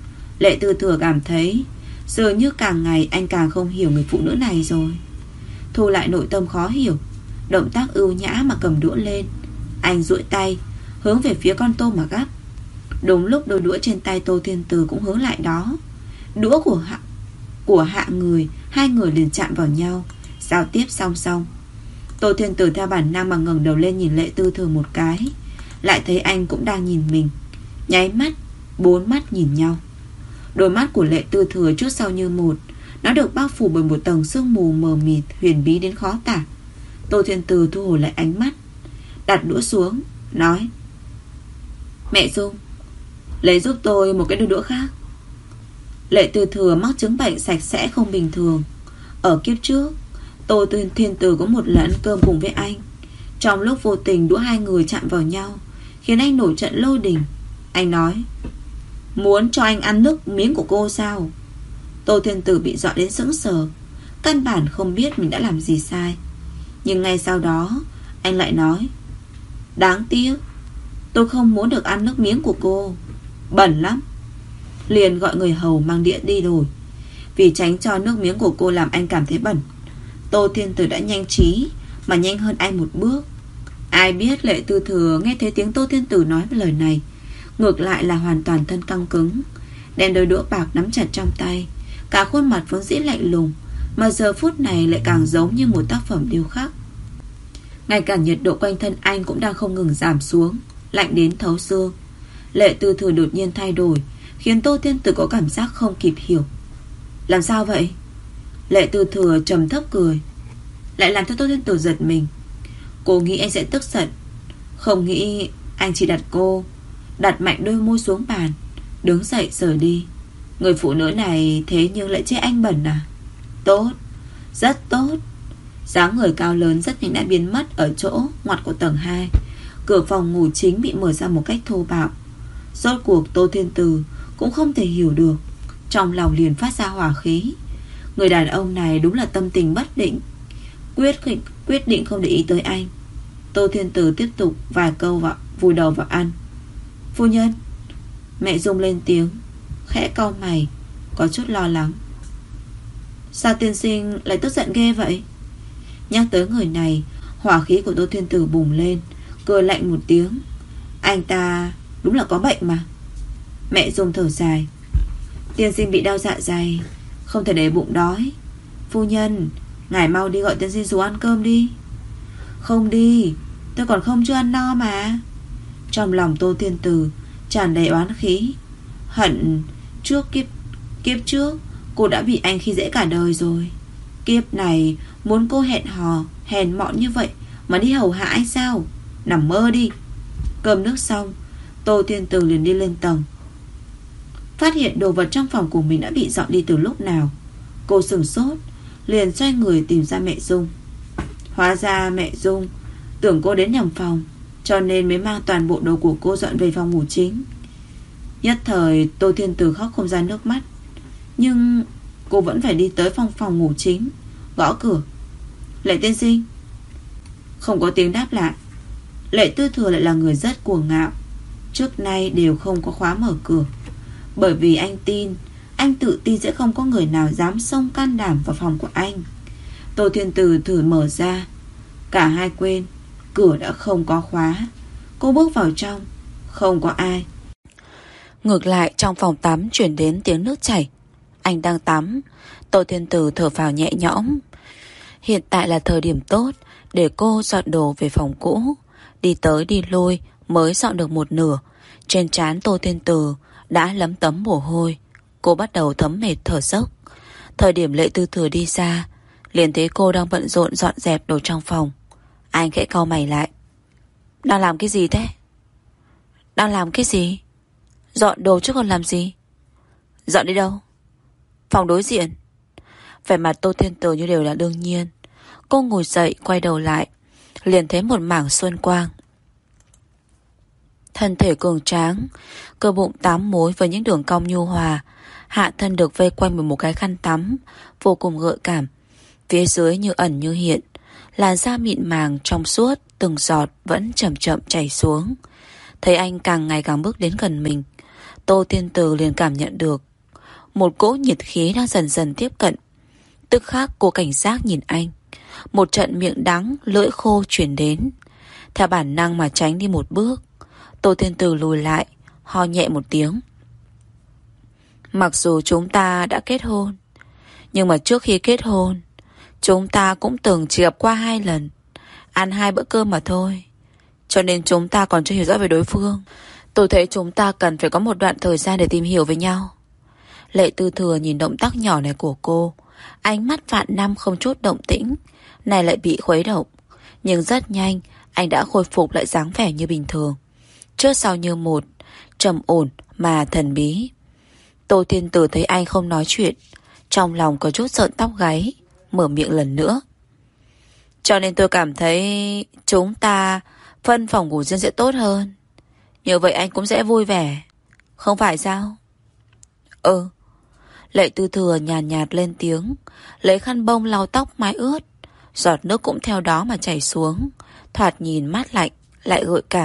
Lệ Tư Thừa cảm thấy dường như càng ngày anh càng không hiểu người phụ nữ này rồi. Thu lại nội tâm khó hiểu, động tác ưu nhã mà cầm đũa lên. Anh duỗi tay hướng về phía con tôm mà gắp. Đúng lúc đôi đũa trên tay Tô Thiên Từ cũng hướng lại đó. Đũa của hạ, của hạ người, hai người liền chạm vào nhau, giao tiếp song song. Tô Thiên Từ theo bản năng mà ngẩng đầu lên nhìn Lệ Tư Thừa một cái, lại thấy anh cũng đang nhìn mình. Nháy mắt, bốn mắt nhìn nhau. Đôi mắt của Lệ Tư Thừa trước sau như một, nó được bao phủ bởi một tầng sương mù mờ mịt huyền bí đến khó tả. Tô Thiên Từ thu hồi lại ánh mắt, đặt đũa xuống, nói: Mẹ Dung, lấy giúp tôi một cái đôi đũa khác. Lệ Tư Thừa mắc chứng bệnh sạch sẽ không bình thường. Ở kiếp trước, Tô Thiên Từ có một lần ăn cơm cùng với anh. Trong lúc vô tình đũa hai người chạm vào nhau, khiến anh nổi trận lôi đình. Anh nói: Muốn cho anh ăn nước miếng của cô sao? Tô Thiên Tử bị dọa đến sững sờ, căn bản không biết mình đã làm gì sai. Nhưng ngay sau đó anh lại nói: Đáng tiếc, tôi không muốn được ăn nước miếng của cô, bẩn lắm. Liền gọi người hầu mang đĩa đi đổi. Vì tránh cho nước miếng của cô làm anh cảm thấy bẩn, Tô Thiên Tử đã nhanh trí mà nhanh hơn anh một bước. Ai biết Lệ Tư Thừa nghe thấy tiếng Tô Thiên Tử nói lời này, ngược lại là hoàn toàn thân căng cứng, đem đôi đũa bạc nắm chặt trong tay. Cả khuôn mặt vốn dĩ lạnh lùng, mà giờ phút này lại càng giống như một tác phẩm điêu khắc. Ngay cả nhiệt độ quanh thân anh cũng đang không ngừng giảm xuống, lạnh đến thấu xương. Lệ Tư Thừa đột nhiên thay đổi, khiến Tô Thiên Tử có cảm giác không kịp hiểu. Làm sao vậy? Lệ Tư Thừa trầm thấp cười, lại làm cho Tô Thiên Tử giật mình. Cô nghĩ anh sẽ tức giận, không nghĩ anh chỉ đặt cô, đặt mạnh đôi môi xuống bàn, đứng dậy rời đi. Người phụ nữ này thế nhưng lại chê anh bẩn à? Tốt, rất tốt. Dáng người cao lớn rất nhanh đã biến mất ở chỗ ngoặt của tầng hai. Cửa phòng ngủ chính bị mở ra một cách thô bạo. Rốt cuộc Tô Thiên Từ cũng không thể hiểu được, trong lòng liền phát ra hỏa khí. Người đàn ông này đúng là tâm tình bất định, Quyết quyết định không để ý tới anh. Tô Thiên Từ tiếp tục vài câu vào, vùi đầu vào ăn. Phu nhân. Mẹ Dung lên tiếng, khẽ cau mày, có chút lo lắng. Sao tiên sinh lại tức giận ghê vậy? Nhắc tới người này, hỏa khí của Tô Thiên Từ bùng lên, cười lạnh một tiếng. Anh ta đúng là có bệnh mà. Mẹ Dung thở dài. Tiên sinh bị đau dạ dày, không thể để bụng đói. Phu nhân, ngài mau đi gọi tiên sinh xuống ăn cơm đi. Không đi, tôi còn không chưa ăn no mà. Trong lòng Tô Thiên Từ tràn đầy oán khí, hận trước kiếp kiếp trước cô đã bị anh khi dễ cả đời rồi. Kiếp này muốn cô hẹn hò hèn mọn như vậy mà đi hầu hạ anh sao? Nằm mơ đi. Cơm nước xong, Tô Thiên Từ liền đi lên tầng, phát hiện đồ vật trong phòng của mình đã bị dọn đi từ lúc nào. Cô sửng sốt, liền xoay người tìm ra mẹ Dung. Hóa ra mẹ Dung tưởng cô đến nhầm phòng, cho nên mới mang toàn bộ đồ của cô dọn về phòng ngủ chính. Nhất thời Tô Thiên Từ khóc không ra nước mắt. Nhưng Cô vẫn phải đi tới phòng phòng ngủ chính, gõ cửa. Lệ tiên sinh. Không có tiếng đáp lại. Lệ Tư Thừa lại là người rất cuồng ngạo, trước nay đều không có khóa mở cửa, bởi vì anh tin, anh tự tin sẽ không có người nào dám xông can đảm vào phòng của anh. Tô Thiên Từ thử mở ra, cả hai quên, cửa đã không có khóa. Cô bước vào trong, không có ai. Ngược lại trong phòng tắm chuyển đến tiếng nước chảy. Anh đang tắm. Tô Thiên Từ thở phào nhẹ nhõm. Hiện tại là thời điểm tốt để cô dọn đồ về phòng cũ. Đi tới đi lui mới dọn được một nửa. Trên trán Tô Thiên Từ đã lấm tấm mồ hôi. Cô bắt đầu thấm mệt thở dốc. Thời điểm Lệ Tư Thừa đi ra, liền thấy cô đang bận rộn dọn dẹp đồ trong phòng. Anh khẽ cau mày lại. Đang làm cái gì thế? Đang làm cái gì? Dọn đồ chứ còn làm gì? Dọn đi đâu? Phòng đối diện. Vẻ mặt Tô Thiên Từ như đều là đương nhiên. Cô ngồi dậy quay đầu lại, liền thấy một mảng xuân quang. Thân thể cường tráng, cơ bụng tám múi với những đường cong nhu hòa, hạ thân được vây quanh bởi một cái khăn tắm vô cùng gợi cảm. Phía dưới như ẩn như hiện, làn da mịn màng trong suốt, từng giọt vẫn chậm chậm chảy xuống. Thấy anh càng ngày càng bước đến gần mình, Tô Thiên Từ liền cảm nhận được một cỗ nhiệt khí đang dần dần tiếp cận. Tức khắc cô cảnh giác nhìn anh. Một trận miệng đắng, lưỡi khô truyền đến. Theo bản năng mà tránh đi một bước. Tô Thiên Từ lùi lại, ho nhẹ một tiếng. Mặc dù chúng ta đã kết hôn, nhưng mà trước khi kết hôn, chúng ta cũng từng chỉ gặp qua hai lần, ăn hai bữa cơm mà thôi. Cho nên chúng ta còn chưa hiểu rõ về đối phương. Tôi thấy chúng ta cần phải có một đoạn thời gian để tìm hiểu với nhau. Lệ Tư Thừa nhìn động tác nhỏ này của cô, ánh mắt vạn năm không chút động tĩnh, này lại bị khuấy động. Nhưng rất nhanh anh đã khôi phục lại dáng vẻ như bình thường, trước sau như một, trầm ổn mà thần bí. Tô Thiên Từ thấy anh không nói chuyện, trong lòng có chút sợn tóc gáy, mở miệng lần nữa. Cho nên tôi cảm thấy chúng ta phân phòng ngủ riêng sẽ tốt hơn. Như vậy anh cũng sẽ vui vẻ, không phải sao? Ừ. Lệ Tư Thừa nhàn nhạt, nhạt lên tiếng, lấy khăn bông lau tóc mái ướt, giọt nước cũng theo đó mà chảy xuống, thoạt nhìn mát lạnh, lại gợi cảm.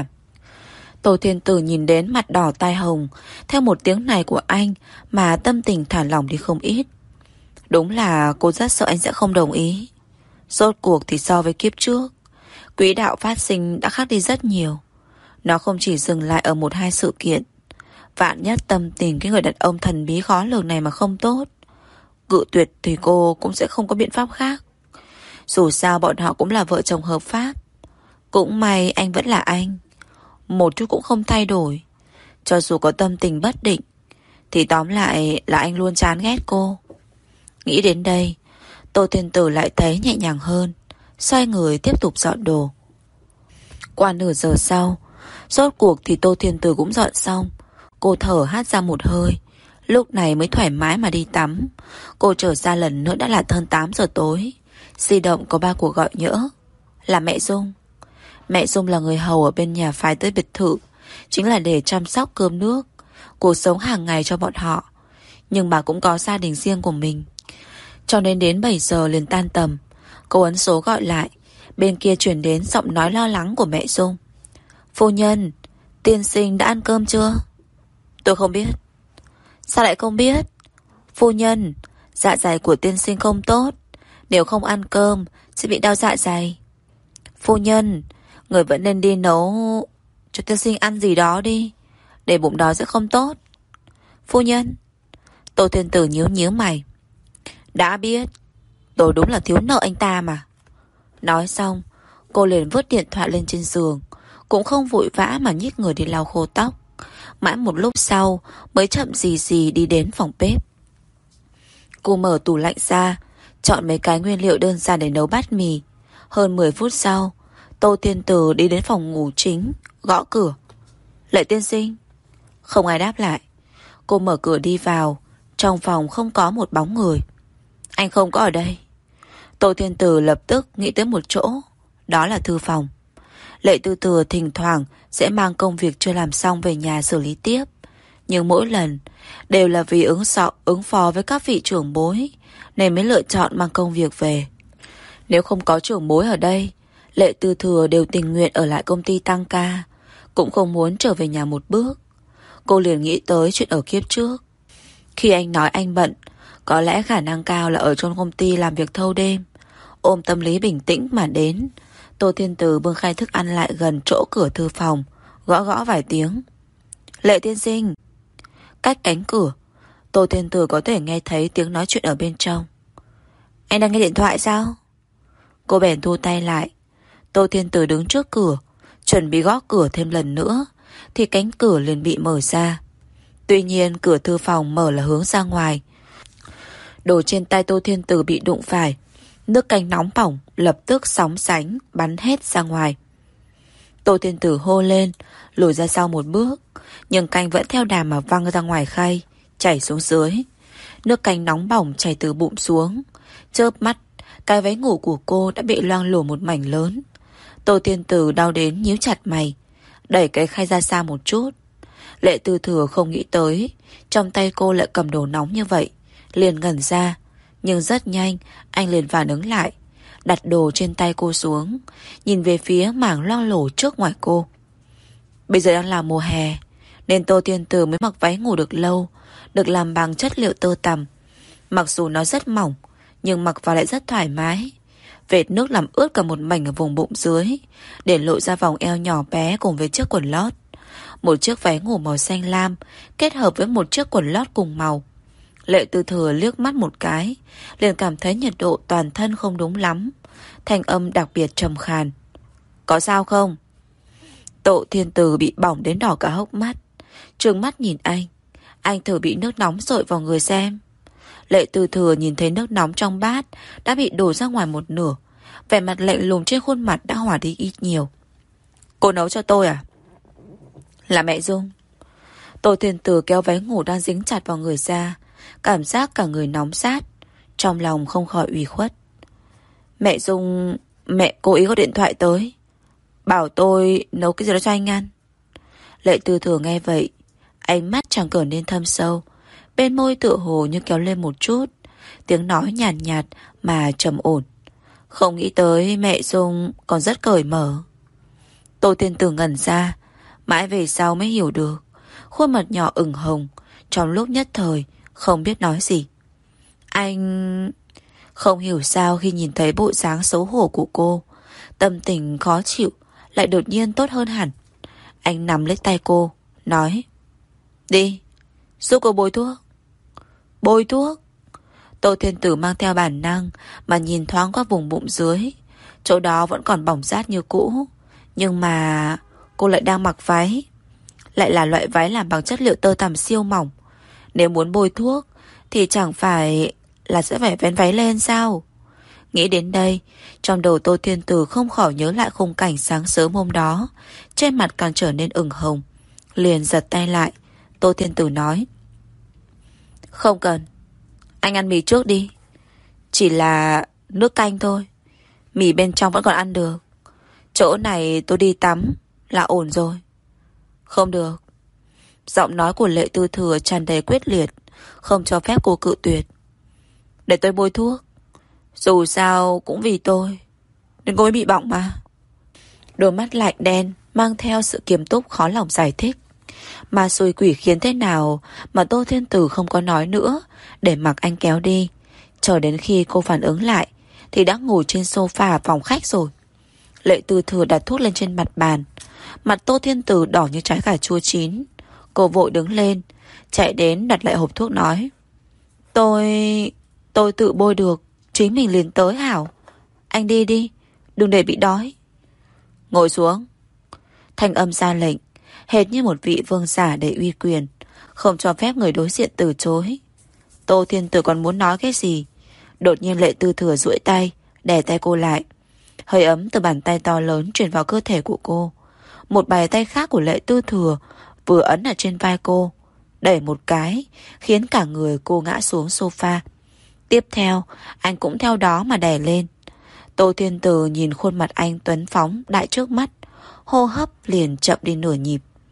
Tô Thiên Từ nhìn đến mặt đỏ tai hồng, theo một tiếng này của anh mà tâm tình thả lỏng đi không ít. Đúng là cô rất sợ anh sẽ không đồng ý. Rốt cuộc thì so với kiếp trước, quỹ đạo phát sinh đã khác đi rất nhiều. Nó không chỉ dừng lại ở một hai sự kiện. Vạn nhất tâm tình cái người đàn ông thần bí khó lường này mà không tốt, cự tuyệt thì cô cũng sẽ không có biện pháp khác. Dù sao bọn họ cũng là vợ chồng hợp pháp. Cũng may anh vẫn là anh, một chút cũng không thay đổi. Cho dù có tâm tình bất định, thì tóm lại là anh luôn chán ghét cô. Nghĩ đến đây, Tô Thiên Tử lại thấy nhẹ nhàng hơn, xoay người tiếp tục dọn đồ. Qua nửa giờ sau, rốt cuộc thì Tô Thiên Tử cũng dọn xong. Cô thở hắt ra một hơi, lúc này mới thoải mái mà đi tắm. Cô trở ra lần nữa đã là hơn tám giờ tối. Di động có ba cuộc gọi nhỡ. Là mẹ Dung. Mẹ Dung là người hầu ở bên nhà phái tới biệt thự, chính là để chăm sóc cơm nước, cuộc sống hàng ngày cho bọn họ. Nhưng bà cũng có gia đình riêng của mình, cho nên đến bảy giờ liền tan tầm. Cô ấn số gọi lại, bên kia chuyển đến giọng nói lo lắng của mẹ Dung. Phu nhân, tiên sinh đã ăn cơm chưa? Tôi không biết. Sao lại không biết? Phu nhân, dạ dày của tiên sinh không tốt, nếu không ăn cơm sẽ bị đau dạ dày. Phu nhân, người vẫn nên đi nấu cho tiên sinh ăn gì đó đi, để bụng đó sẽ không tốt. Phu nhân. Tô Thiên Tử nhíu nhíu mày. Đã biết, tôi đúng là thiếu nợ anh ta mà. Nói xong, cô liền vứt điện thoại lên trên giường, cũng không vội vã mà nhích người đi lau khô tóc. Mãi một lúc sau mới chậm gì gì đi đến phòng bếp. Cô mở tủ lạnh ra, chọn mấy cái nguyên liệu đơn giản để nấu bát mì. Hơn mười phút sau, Tô Thiên Tử đi đến phòng ngủ chính, gõ cửa. Lệ tiên sinh. Không ai đáp lại. Cô mở cửa đi vào, trong phòng không có một bóng người. Anh không có ở đây. Tô Thiên Tử lập tức nghĩ tới một chỗ, đó là thư phòng. Lệ Tư Thừa thỉnh thoảng sẽ mang công việc chưa làm xong về nhà xử lý tiếp, Nhưng mỗi lần đều là vì ứng sọ, ứng phó với các vị trưởng bối nên mới lựa chọn mang công việc về. Nếu không có trưởng bối ở đây, Lệ Tư Thừa đều tình nguyện ở lại công ty tăng ca, cũng không muốn trở về nhà một bước. Cô liền nghĩ tới chuyện ở kiếp trước. Khi anh nói anh bận, có lẽ khả năng cao là ở trong công ty làm việc thâu đêm. Ôm tâm lý bình tĩnh mà đến, Tô Thiên Từ bưng khay thức ăn lại gần chỗ cửa thư phòng, gõ gõ vài tiếng. Lệ tiên sinh. Cách cánh cửa, Tô Thiên Từ có thể nghe thấy tiếng nói chuyện ở bên trong. Anh đang nghe điện thoại sao? Cô bèn thu tay lại. Tô Thiên Từ đứng trước cửa, chuẩn bị gõ cửa thêm lần nữa, thì cánh cửa liền bị mở ra. Tuy nhiên cửa thư phòng mở là hướng ra ngoài. Đồ trên tay Tô Thiên Từ bị đụng phải, nước canh nóng bỏng lập tức sóng sánh bắn hết ra ngoài. Tô Thiên Từ hô lên, lùi ra sau một bước, nhưng canh vẫn theo đà mà văng ra ngoài khay, chảy xuống dưới. Nước canh nóng bỏng chảy từ bụng xuống. Chớp mắt, cái váy ngủ của cô đã bị loang lổ một mảnh lớn. Tô Thiên Từ đau đến nhíu chặt mày, đẩy cái khay ra xa một chút. Lệ Tư Thừa không nghĩ tới trong tay cô lại cầm đồ nóng như vậy, liền ngẩn ra. Nhưng rất nhanh anh liền phản ứng lại, đặt đồ trên tay cô xuống, nhìn về phía mảng loang lổ trước ngoài cô. Bây giờ đang là mùa hè, nên Tô Thiên Từ mới mặc váy ngủ được lâu, được làm bằng chất liệu tơ tằm. Mặc dù nó rất mỏng, nhưng mặc vào lại rất thoải mái. Vệt nước làm ướt cả một mảnh ở vùng bụng dưới, để lộ ra vòng eo nhỏ bé cùng với chiếc quần lót. Một chiếc váy ngủ màu xanh lam kết hợp với một chiếc quần lót cùng màu. Lệ Tư Thừa liếc mắt một cái, liền cảm thấy nhiệt độ toàn thân không đúng lắm. Thanh âm đặc biệt trầm khàn. Có sao không? Tô Thiên Từ bị bỏng đến đỏ cả hốc mắt, trừng mắt nhìn anh. Anh thử bị nước nóng dội vào người xem. Lệ Tư Thừa nhìn thấy nước nóng trong bát đã bị đổ ra ngoài một nửa, vẻ mặt lạnh lùng trên khuôn mặt đã hòa đi ít nhiều. Cô nấu cho tôi à? Là mẹ Dung. Tô Thiên Từ kéo váy ngủ đang dính chặt vào người ra, cảm giác cả người nóng rát, trong lòng không khỏi ủy khuất. Mẹ Dung, mẹ cố ý có điện thoại tới, bảo tôi nấu cái gì đó cho anh ăn. Lệ Tư Thừa nghe vậy, ánh mắt chẳng trở nên thâm sâu, bên môi tựa hồ như kéo lên một chút, tiếng nói nhàn nhạt, nhạt mà trầm ổn. Không nghĩ tới mẹ Dung còn rất cởi mở. Tô Thiên Từ ngẩn ra, mãi về sau mới hiểu được, khuôn mặt nhỏ ửng hồng, trong lúc nhất thời không biết nói gì. Anh... Không hiểu sao khi nhìn thấy bộ dáng xấu hổ của cô, tâm tình khó chịu lại đột nhiên tốt hơn hẳn. Anh nắm lấy tay cô, nói: Đi, giúp cô bôi thuốc. Bôi thuốc? Tô Thiên Tử mang theo bản năng mà nhìn thoáng qua vùng bụng dưới. Chỗ đó vẫn còn bỏng rát như cũ, nhưng mà cô lại đang mặc váy, lại là loại váy làm bằng chất liệu tơ tằm siêu mỏng. Nếu muốn bôi thuốc thì chẳng phải là sẽ phải vén váy lên sao? Nghĩ đến đây, trong đầu Tô Thiên Tử không khỏi nhớ lại khung cảnh sáng sớm hôm đó, trên mặt càng trở nên ửng hồng. Liền giật tay lại. Tô Thiên Tử nói: Không cần, anh ăn mì trước đi. Chỉ là nước canh thôi, mì bên trong vẫn còn ăn được. Chỗ này tôi đi tắm là ổn rồi. Không được. Giọng nói của Lệ Tư Thừa tràn đầy quyết liệt, không cho phép cô cự tuyệt. Để tôi bôi thuốc, dù sao cũng vì tôi, nên cô ấy bị bỏng mà. Đôi mắt lạnh đen mang theo sự kiềm túc khó lòng giải thích. Mà xui quỷ khiến thế nào mà Tô Thiên Tử không có nói nữa, để mặc anh kéo đi. Chờ đến khi cô phản ứng lại thì đã ngồi trên sofa phòng khách rồi. Lệ Tư Thừa đặt thuốc lên trên mặt bàn. Mặt Tô Thiên Tử đỏ như trái cà chua chín. Cô vội đứng lên, chạy đến đặt lại hộp thuốc nói: Tôi... tôi tự bôi được, chính mình liền tới hảo. Anh đi đi, đừng để bị đói. Ngồi xuống. Thanh âm ra lệnh, hệt như một vị vương giả để uy quyền, không cho phép người đối diện từ chối. Tô Thiên Tử còn muốn nói cái gì, đột nhiên Lệ Tư Thừa duỗi tay đè tay cô lại. Hơi ấm từ bàn tay to lớn truyền vào cơ thể của cô. Một bàn tay khác của Lệ Tư Thừa vừa ấn ở trên vai cô, đẩy một cái khiến cả người cô ngã xuống sofa. Tiếp theo anh cũng theo đó mà đè lên. Tô Thiên Tử nhìn khuôn mặt anh tuấn phóng đại trước mắt, hô hấp liền chậm đi nửa nhịp.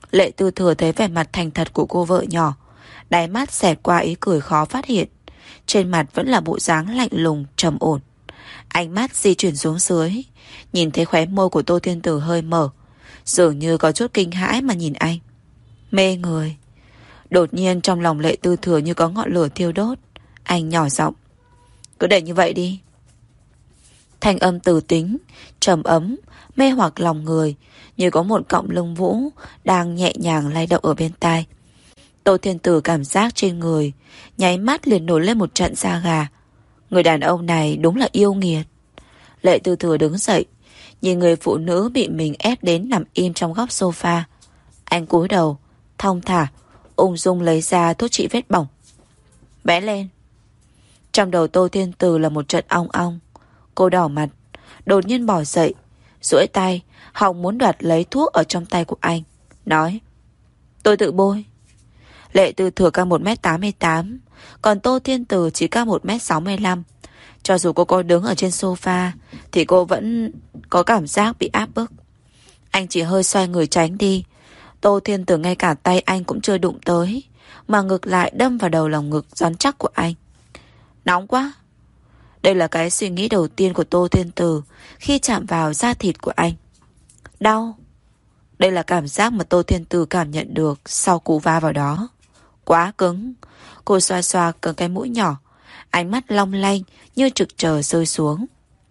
Lệ Tư Thừa thấy vẻ mặt thành thật của cô vợ nhỏ, đáy mắt xẹt qua ý cười khó phát hiện. Trên mặt vẫn là bộ dáng lạnh lùng, trầm ổn. Ánh mắt di chuyển xuống dưới, nhìn thấy khóe môi của Tô Thiên Tử hơi mở, dường như có chút kinh hãi mà nhìn anh. Mê người. Đột nhiên trong lòng Lệ Tư Thừa như có ngọn lửa thiêu đốt. Anh nhỏ giọng: cứ để như vậy đi. Thanh âm từ tính, trầm ấm, mê hoặc lòng người, như có một cọng lông vũ đang nhẹ nhàng lay động ở bên tai. Tô Thiên Tử cảm giác trên người nháy mắt liền nổi lên một trận da gà. Người đàn ông này đúng là yêu nghiệt. Lệ Tư Thừa đứng dậy, nhìn người phụ nữ bị mình ép đến nằm im trong góc sofa. Anh cúi đầu, thong thả, ung dung lấy ra thuốc trị vết bỏng. Vẽ lên. Trong đầu Tô Thiên Tử là một trận ong ong. Cô đỏ mặt, đột nhiên bỏ dậy, duỗi tay, hòng muốn đoạt lấy thuốc ở trong tay của anh, nói: tôi tự bôi. Lệ Tư Thừa cao một mét tám mươi tám, còn Tô Thiên Tử chỉ cao một mét sáu mươi lăm. Cho dù cô có đứng ở trên sofa thì cô vẫn có cảm giác bị áp bức. Anh chỉ hơi xoay người tránh đi. Tô Thiên Tử ngay cả tay anh cũng chưa đụng tới, mà ngược lại đâm vào đầu lòng ngực rắn chắc của anh. Nóng quá. Đây là cái suy nghĩ đầu tiên của Tô Thiên Tử khi chạm vào da thịt của anh. Đau. Đây là cảm giác mà Tô Thiên Tử cảm nhận được sau cú va vào đó. Quá cứng. Cô xoa xoa cứng cái mũi nhỏ, ánh mắt long lanh như trực chờ rơi xuống.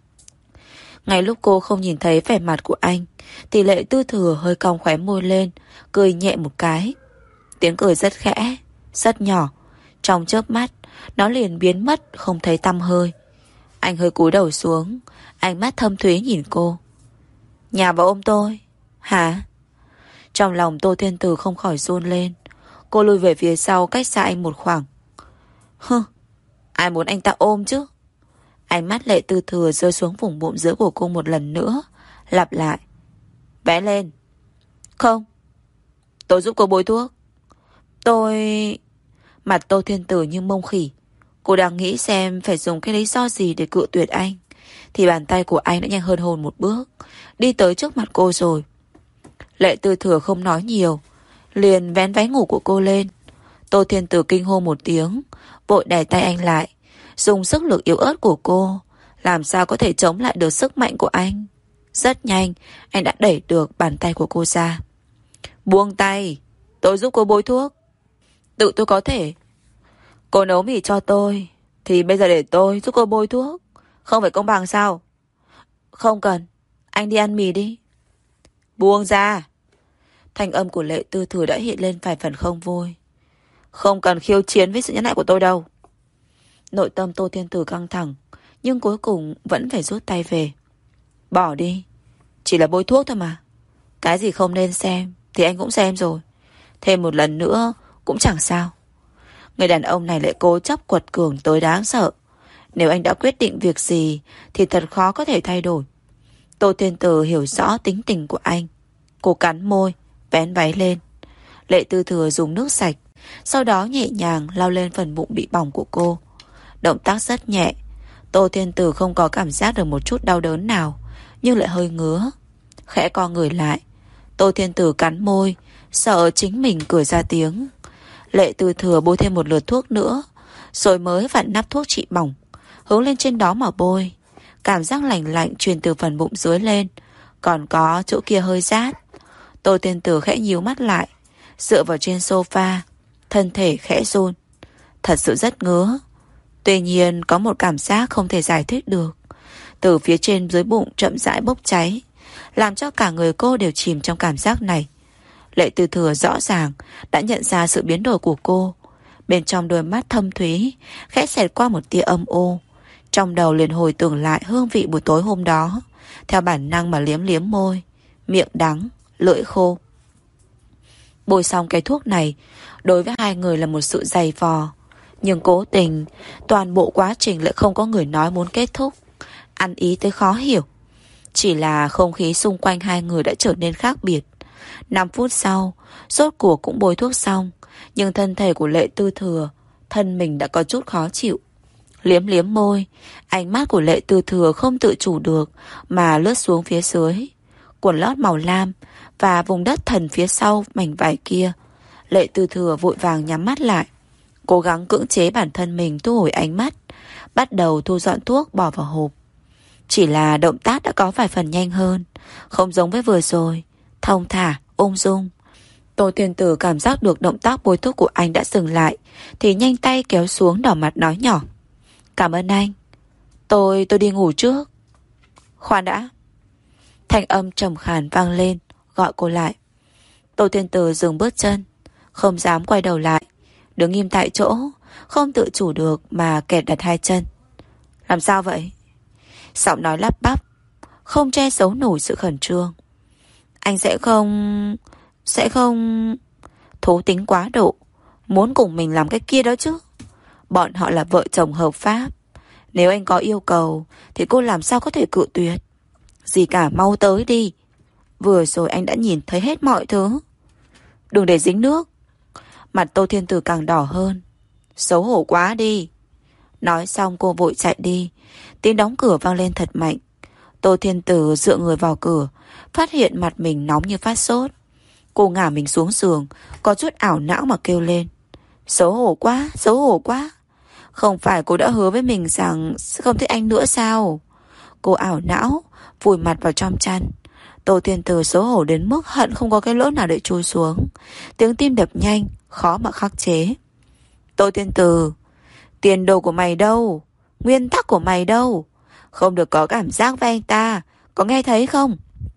Ngay lúc cô không nhìn thấy vẻ mặt của anh thì Lệ Tư Thừa hơi cong khóe môi lên, cười nhẹ một cái. Tiếng cười rất khẽ, rất nhỏ. Trong chớp mắt nó liền biến mất không thấy tăm hơi. Anh hơi cúi đầu xuống, ánh mắt thâm thúy nhìn cô. Nhà vào ôm tôi. Hả? Trong lòng Tô Thiên Tử không khỏi run lên. Cô lùi về phía sau cách xa anh một khoảng. Hừ, ai muốn anh ta ôm chứ? Ánh mắt Lệ Tư Thừa rơi xuống vùng bụng giữa của cô một lần nữa, lặp lại: vẽ lên. Không. Tôi giúp cô bôi thuốc. Tôi... Mặt Tô Thiên Tử như mông khỉ. Cô đang nghĩ xem phải dùng cái lý do gì để cự tuyệt anh, thì bàn tay của anh đã nhanh hơn hồn một bước, đi tới trước mặt cô rồi. Lệ Tư Thừa không nói nhiều, liền vén váy ngủ của cô lên. Tô Thiên Tử kinh hô một tiếng, vội đè tay anh lại, dùng sức lực yếu ớt của cô, làm sao có thể chống lại được sức mạnh của anh. Rất nhanh, anh đã đẩy được bàn tay của cô ra. Buông tay, tôi giúp cô bôi thuốc. Tự tôi có thể. Cô nấu mì cho tôi, thì bây giờ để tôi giúp cô bôi thuốc, không phải công bằng sao? Không cần, anh đi ăn mì đi. Buông ra. Thanh âm của Lệ Tư Thừa đã hiện lên vài phần không vui. Không cần khiêu chiến với sự nhẫn nại của tôi đâu. Nội tâm Tô Thiên Tử căng thẳng, nhưng cuối cùng vẫn phải rút tay về. Bỏ đi, chỉ là bôi thuốc thôi mà. Cái gì không nên xem thì anh cũng xem rồi, thêm một lần nữa cũng chẳng sao. Người đàn ông này lại cố chấp quật cường tới đáng sợ. Nếu anh đã quyết định việc gì thì thật khó có thể thay đổi. Tô Thiên Tử hiểu rõ tính tình của anh. Cô cắn môi, vén váy lên. Lệ Tư Thừa dùng nước sạch, sau đó nhẹ nhàng lau lên phần bụng bị bỏng của cô. Động tác rất nhẹ. Tô Thiên Tử không có cảm giác được một chút đau đớn nào, nhưng lại hơi ngứa. Khẽ co người lại, Tô Thiên Tử cắn môi, sợ chính mình cười ra tiếng. Lệ Tư Thừa bôi thêm một lượt thuốc nữa, rồi mới vặn nắp thuốc trị bỏng, hướng lên trên đó mà bôi. Cảm giác lạnh lạnh truyền từ phần bụng dưới lên, còn có chỗ kia hơi rát. Tô Thiên Tử khẽ nhíu mắt lại, dựa vào trên sofa, thân thể khẽ run. Thật sự rất ngứa. Tuy nhiên có một cảm giác không thể giải thích được, từ phía trên dưới bụng chậm rãi bốc cháy, làm cho cả người cô đều chìm trong cảm giác này. Lệ Tư Thừa rõ ràng đã nhận ra sự biến đổi của cô. Bên trong đôi mắt thâm thúy khẽ xẹt qua một tia âm u. Trong đầu liền hồi tưởng lại hương vị buổi tối hôm đó, theo bản năng mà liếm liếm môi, miệng đắng, lưỡi khô. Bôi xong cái thuốc này đối với hai người là một sự dày vò, nhưng cố tình toàn bộ quá trình lại không có người nói muốn kết thúc. Ăn ý tới khó hiểu. Chỉ là không khí xung quanh hai người đã trở nên khác biệt. Năm phút sau, rốt cuộc cũng bôi thuốc xong, nhưng thân thể của Lệ Tư Thừa, thân mình đã có chút khó chịu. Liếm liếm môi, ánh mắt của Lệ Tư Thừa không tự chủ được mà lướt xuống phía dưới. quần lót màu lam và vùng đất thần phía sau mảnh vải kia. Lệ Tư Thừa vội vàng nhắm mắt lại, cố gắng cưỡng chế bản thân mình thu hồi ánh mắt, bắt đầu thu dọn thuốc bỏ vào hộp. Chỉ là động tác đã có vài phần nhanh hơn, không giống với vừa rồi, thong thả, ung dung. Tô Thiên Tử cảm giác được động tác bôi thuốc của anh đã dừng lại, thì nhanh tay kéo xuống, đỏ mặt nói nhỏ: "Cảm ơn anh. Tôi, tôi đi ngủ trước." "Khoan đã." Thanh âm trầm khàn vang lên, gọi cô lại. Tô Thiên Tử dừng bước chân, không dám quay đầu lại, đứng im tại chỗ, không tự chủ được mà kẹt đặt hai chân. "Làm sao vậy?" Giọng nói lắp bắp, không che giấu nổi sự khẩn trương. "Anh sẽ không... sẽ không..." Thú tính quá độ, muốn cùng mình làm cái kia đó chứ. Bọn họ là vợ chồng hợp pháp. Nếu anh có yêu cầu thì cô làm sao có thể cự tuyệt. Gì cả, mau tới đi. Vừa rồi anh đã nhìn thấy hết mọi thứ. Đừng để dính nước. Mặt Tô Thiên Tử càng đỏ hơn. Xấu hổ quá đi. Nói xong cô vội chạy đi. Tiếng đóng cửa vang lên thật mạnh. Tô Thiên Tử dựa người vào cửa, phát hiện mặt mình nóng như phát sốt. Cô ngả mình xuống giường, có chút ảo não mà kêu lên: "Xấu hổ quá, xấu hổ quá. Không phải cô đã hứa với mình rằng sẽ không thích anh nữa sao?" Cô ảo não, vùi mặt vào trong chăn. Tô Thiên Tử xấu hổ đến mức hận không có cái lỗ nào để chui xuống. Tiếng tim đập nhanh, khó mà khắc chế. "Tô Thiên Tử, tiền đồ của mày đâu? Nguyên tắc của mày đâu? Không được có cảm giác với anh ta, có nghe thấy không?"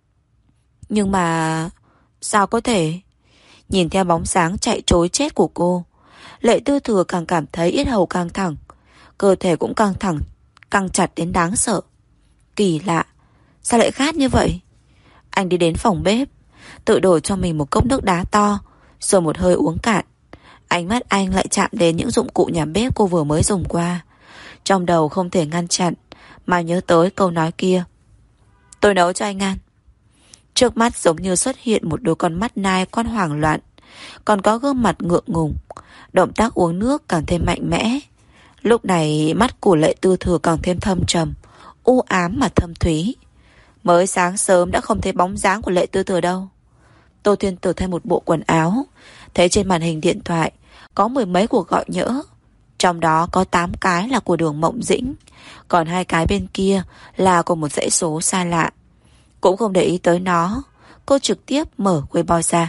Nhưng mà... sao có thể? Nhìn theo bóng sáng chạy trối chết của cô, Lệ Tư Thừa càng cảm thấy yết hầu căng thẳng, cơ thể cũng căng thẳng, căng chặt đến đáng sợ. Kỳ lạ, sao lại khát như vậy? Anh đi đến phòng bếp, tự đổ cho mình một cốc nước đá to, rồi một hơi uống cạn. Ánh mắt anh lại chạm đến những dụng cụ nhà bếp cô vừa mới dùng qua. Trong đầu không thể ngăn chặn mà nhớ tới câu nói kia: "Tôi nấu cho anh ăn." Trước mắt giống như xuất hiện một đôi con mắt nai con hoảng loạn, còn có gương mặt ngượng ngùng. Động tác uống nước càng thêm mạnh mẽ. Lúc này mắt của Lệ Tư Thừa càng thêm thâm trầm, u ám mà thâm thúy. Mới sáng sớm đã không thấy bóng dáng của Lệ Tư Thừa đâu. Tô Thiên Tử thay một bộ quần áo, thấy trên màn hình điện thoại có mười mấy cuộc gọi nhỡ. Trong đó có tám cái là của Đường Mộng Dĩnh, còn hai cái bên kia là của một dãy số xa lạ. Cũng không để ý tới nó, cô trực tiếp mở Weibo ra.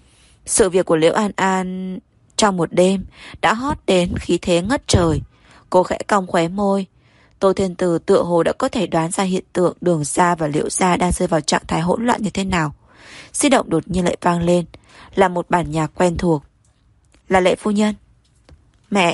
Sự việc của Liễu An An trong một đêm đã hot đến khí thế ngất trời. Cô khẽ cong khóe môi. Tô Thiên Tử tựa hồ đã có thể đoán ra hiện tượng Đường gia và Liễu gia đang rơi vào trạng thái hỗn loạn như thế nào. Di động đột nhiên lại vang lên, là một bản nhạc quen thuộc. Là Lệ phu nhân. "Mẹ,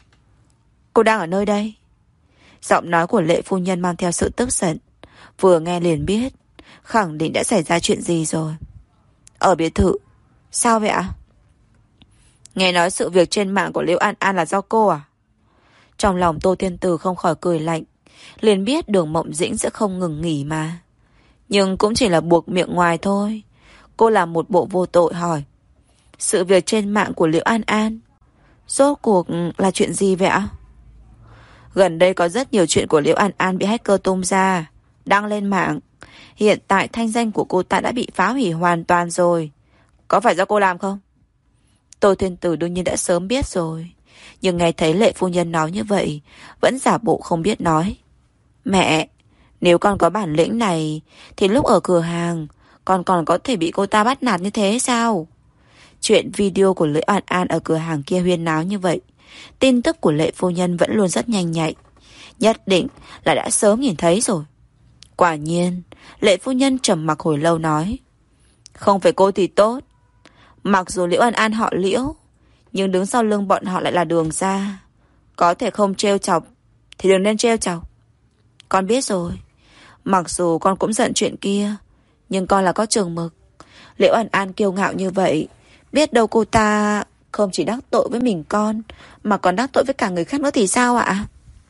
cô đang ở nơi đây." Giọng nói của Lệ phu nhân mang theo sự tức giận. Vừa nghe liền biết, khẳng định đã xảy ra chuyện gì rồi. "Ở biệt thự." "Sao vậy ạ?" "Nghe nói sự việc trên mạng của Liễu An An là do cô à?" Trong lòng Tô Thiên Tử không khỏi cười lạnh, liền biết Đường Mộng Dĩnh sẽ không ngừng nghỉ mà. Nhưng cũng chỉ là buộc miệng ngoài thôi. Cô làm một bộ vô tội hỏi: "Sự việc trên mạng của Liễu An An rốt cuộc là chuyện gì vậy ạ?" "Gần đây có rất nhiều chuyện của Liễu An An bị hacker tung ra, đăng lên mạng. Hiện tại thanh danh của cô ta đã bị phá hủy hoàn toàn rồi. Có phải do cô làm không?" Tô Thiên Tử đương nhiên đã sớm biết rồi, nhưng nghe thấy Lệ phu nhân nói như vậy, vẫn giả bộ không biết nói. "Mẹ, nếu con có bản lĩnh này thì lúc ở cửa hàng con còn có thể bị cô ta bắt nạt như thế sao?" Chuyện video của Liễu An An ở cửa hàng kia huyên náo như vậy, tin tức của Lệ phu nhân vẫn luôn rất nhanh nhạy, nhất định là đã sớm nhìn thấy rồi. Quả nhiên, Lệ phu nhân trầm mặc hồi lâu nói: "Không phải cô thì tốt. Mặc dù Liễu An An họ Liễu, nhưng đứng sau lưng bọn họ lại là Đường gia. Có thể không trêu chọc thì đừng nên trêu chọc. Con biết rồi. Mặc dù con cũng giận chuyện kia, nhưng con là có chừng mực. Liễu An An kiêu ngạo như vậy, biết đâu cô ta không chỉ đắc tội với mình con, mà còn đắc tội với cả người khác nữa thì sao ạ?"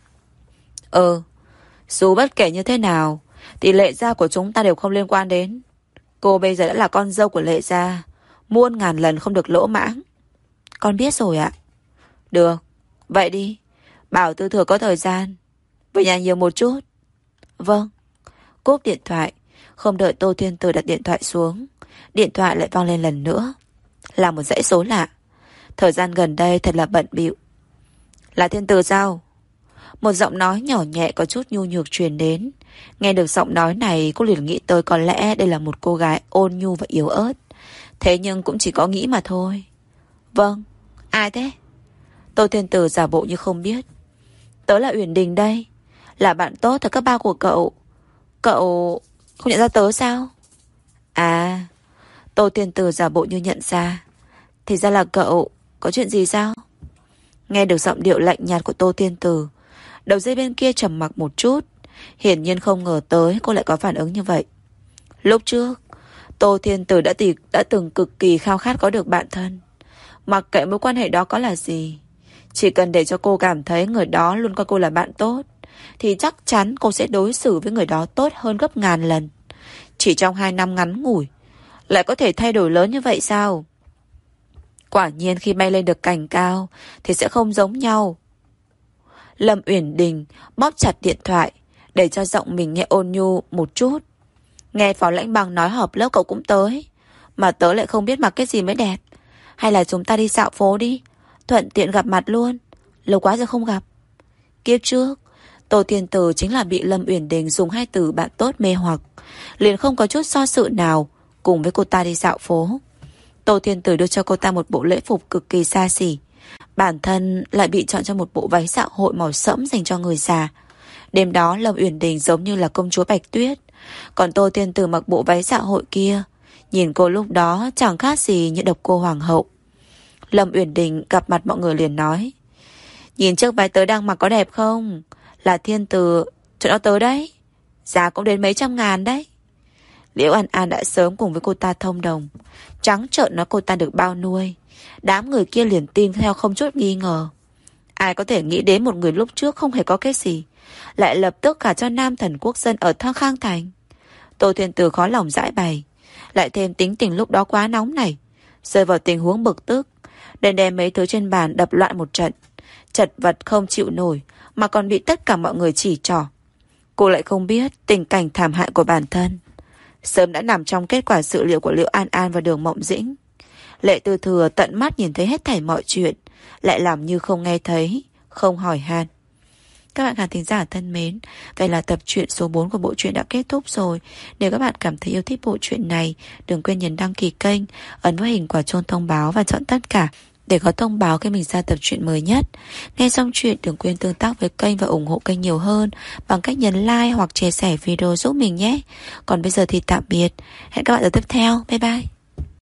"Ừ, dù bất kể như thế nào thì Lệ gia của chúng ta đều không liên quan đến. Cô bây giờ đã là con dâu của Lệ gia, muôn ngàn lần không được lỗ mãng." "Con biết rồi ạ." "Được, vậy đi, bảo Tư Thừa có thời gian về nhà nhiều một chút." "Vâng." Cúp điện thoại, Không đợi Tô Thiên Từ đặt điện thoại xuống, điện thoại lại vang lên lần nữa. Là một dãy số lạ. Thời gian gần đây thật là bận bịu. Là Thiên Từ sao? Một giọng nói nhỏ nhẹ có chút nhu nhược truyền đến. Nghe được giọng nói này, cô liền nghĩ tới có lẽ đây là một cô gái ôn nhu và yếu ớt. Thế nhưng cũng chỉ có nghĩ mà thôi. Vâng, ai thế? Tô Thiên Từ giả bộ như không biết. Tớ là Uyển Đình đây, là bạn tốt ở cấp ba của cậu. Cậu không nhận ra tớ sao? À, Tô Thiên Từ giả bộ như nhận ra. Thì ra là cậu, có chuyện gì sao? Nghe được giọng điệu lạnh nhạt của Tô Thiên Từ, đầu dây bên kia trầm mặc một chút. Hiển nhiên không ngờ tới cô lại có phản ứng như vậy. Lúc trước Tô Thiên Từ đã, tì, đã từng cực kỳ khao khát có được bạn thân. Mặc kệ mối quan hệ đó có là gì, chỉ cần để cho cô cảm thấy người đó luôn coi cô là bạn tốt, thì chắc chắn cô sẽ đối xử với người đó tốt hơn gấp ngàn lần. Chỉ trong hai năm ngắn ngủi lại có thể thay đổi lớn như vậy sao? Quả nhiên khi bay lên được cành cao thì sẽ không giống nhau. Lâm Uyển Đình bóp chặt điện thoại để cho giọng mình nghe ôn nhu một chút. Nghe Phó Lãnh Bằng nói họp lớp cậu cũng tới, mà tớ lại không biết mặc cái gì mới đẹp. Hay là chúng ta đi dạo phố đi, thuận tiện gặp mặt luôn. Lâu quá rồi không gặp. Kiếp trước Tô Thiên Từ chính là bị Lâm Uyển Đình dùng hai từ bạn tốt mê hoặc, liền không có chút do sự nào cùng với cô ta đi dạo phố. Tô Thiên Từ đưa cho cô ta một bộ lễ phục cực kỳ xa xỉ, bản thân lại bị chọn cho một bộ váy dạ hội màu sẫm dành cho người già. Đêm đó Lâm Uyển Đình giống như là công chúa Bạch Tuyết, còn Tô Thiên Từ mặc bộ váy dạ hội kia, nhìn cô lúc đó chẳng khác gì như độc cô hoàng hậu. Lâm Uyển Đình gặp mặt mọi người liền nói: Nhìn chiếc váy tớ đang mặc có đẹp không? Là Thiên Từ cho nó tớ đấy, giá cũng đến mấy trăm ngàn đấy. Liễu An An đã sớm cùng với cô ta thông đồng, trắng trợn nói cô ta được bao nuôi. Đám người kia liền tin theo không chút nghi ngờ. Ai có thể nghĩ đến một người lúc trước không hề có cái gì, lại lập tức gả cho nam thần quốc dân ở Thăng Khang Thành. Tô Thiên Từ khó lòng giải bày, lại thêm tính tình lúc đó quá nóng này, rơi vào tình huống bực tức, nên đem mấy thứ trên bàn đập loạn một trận, chật vật không chịu nổi, mà còn bị tất cả mọi người chỉ trỏ. Cô lại không biết tình cảnh thảm hại của bản thân sớm đã nằm trong kết quả dự liệu của Liễu An An và Đường Mộng Dĩnh. Lệ Tư Thừa tận mắt nhìn thấy hết thảy mọi chuyện, lại làm như không nghe thấy, không hỏi han. Các bạn khán thính giả thân mến, vậy là tập truyện số bốn của bộ truyện đã kết thúc rồi. Nếu các bạn cảm thấy yêu thích bộ truyện này, đừng quên nhấn đăng ký kênh, ấn vào hình quả chuông thông báo và chọn tất cả để có thông báo khi mình ra tập truyện mới nhất. Nghe xong chuyện đừng quên tương tác với kênh và ủng hộ kênh nhiều hơn bằng cách nhấn like hoặc chia sẻ video giúp mình nhé. Còn bây giờ thì tạm biệt. Hẹn các bạn ở tiếp theo. Bye bye.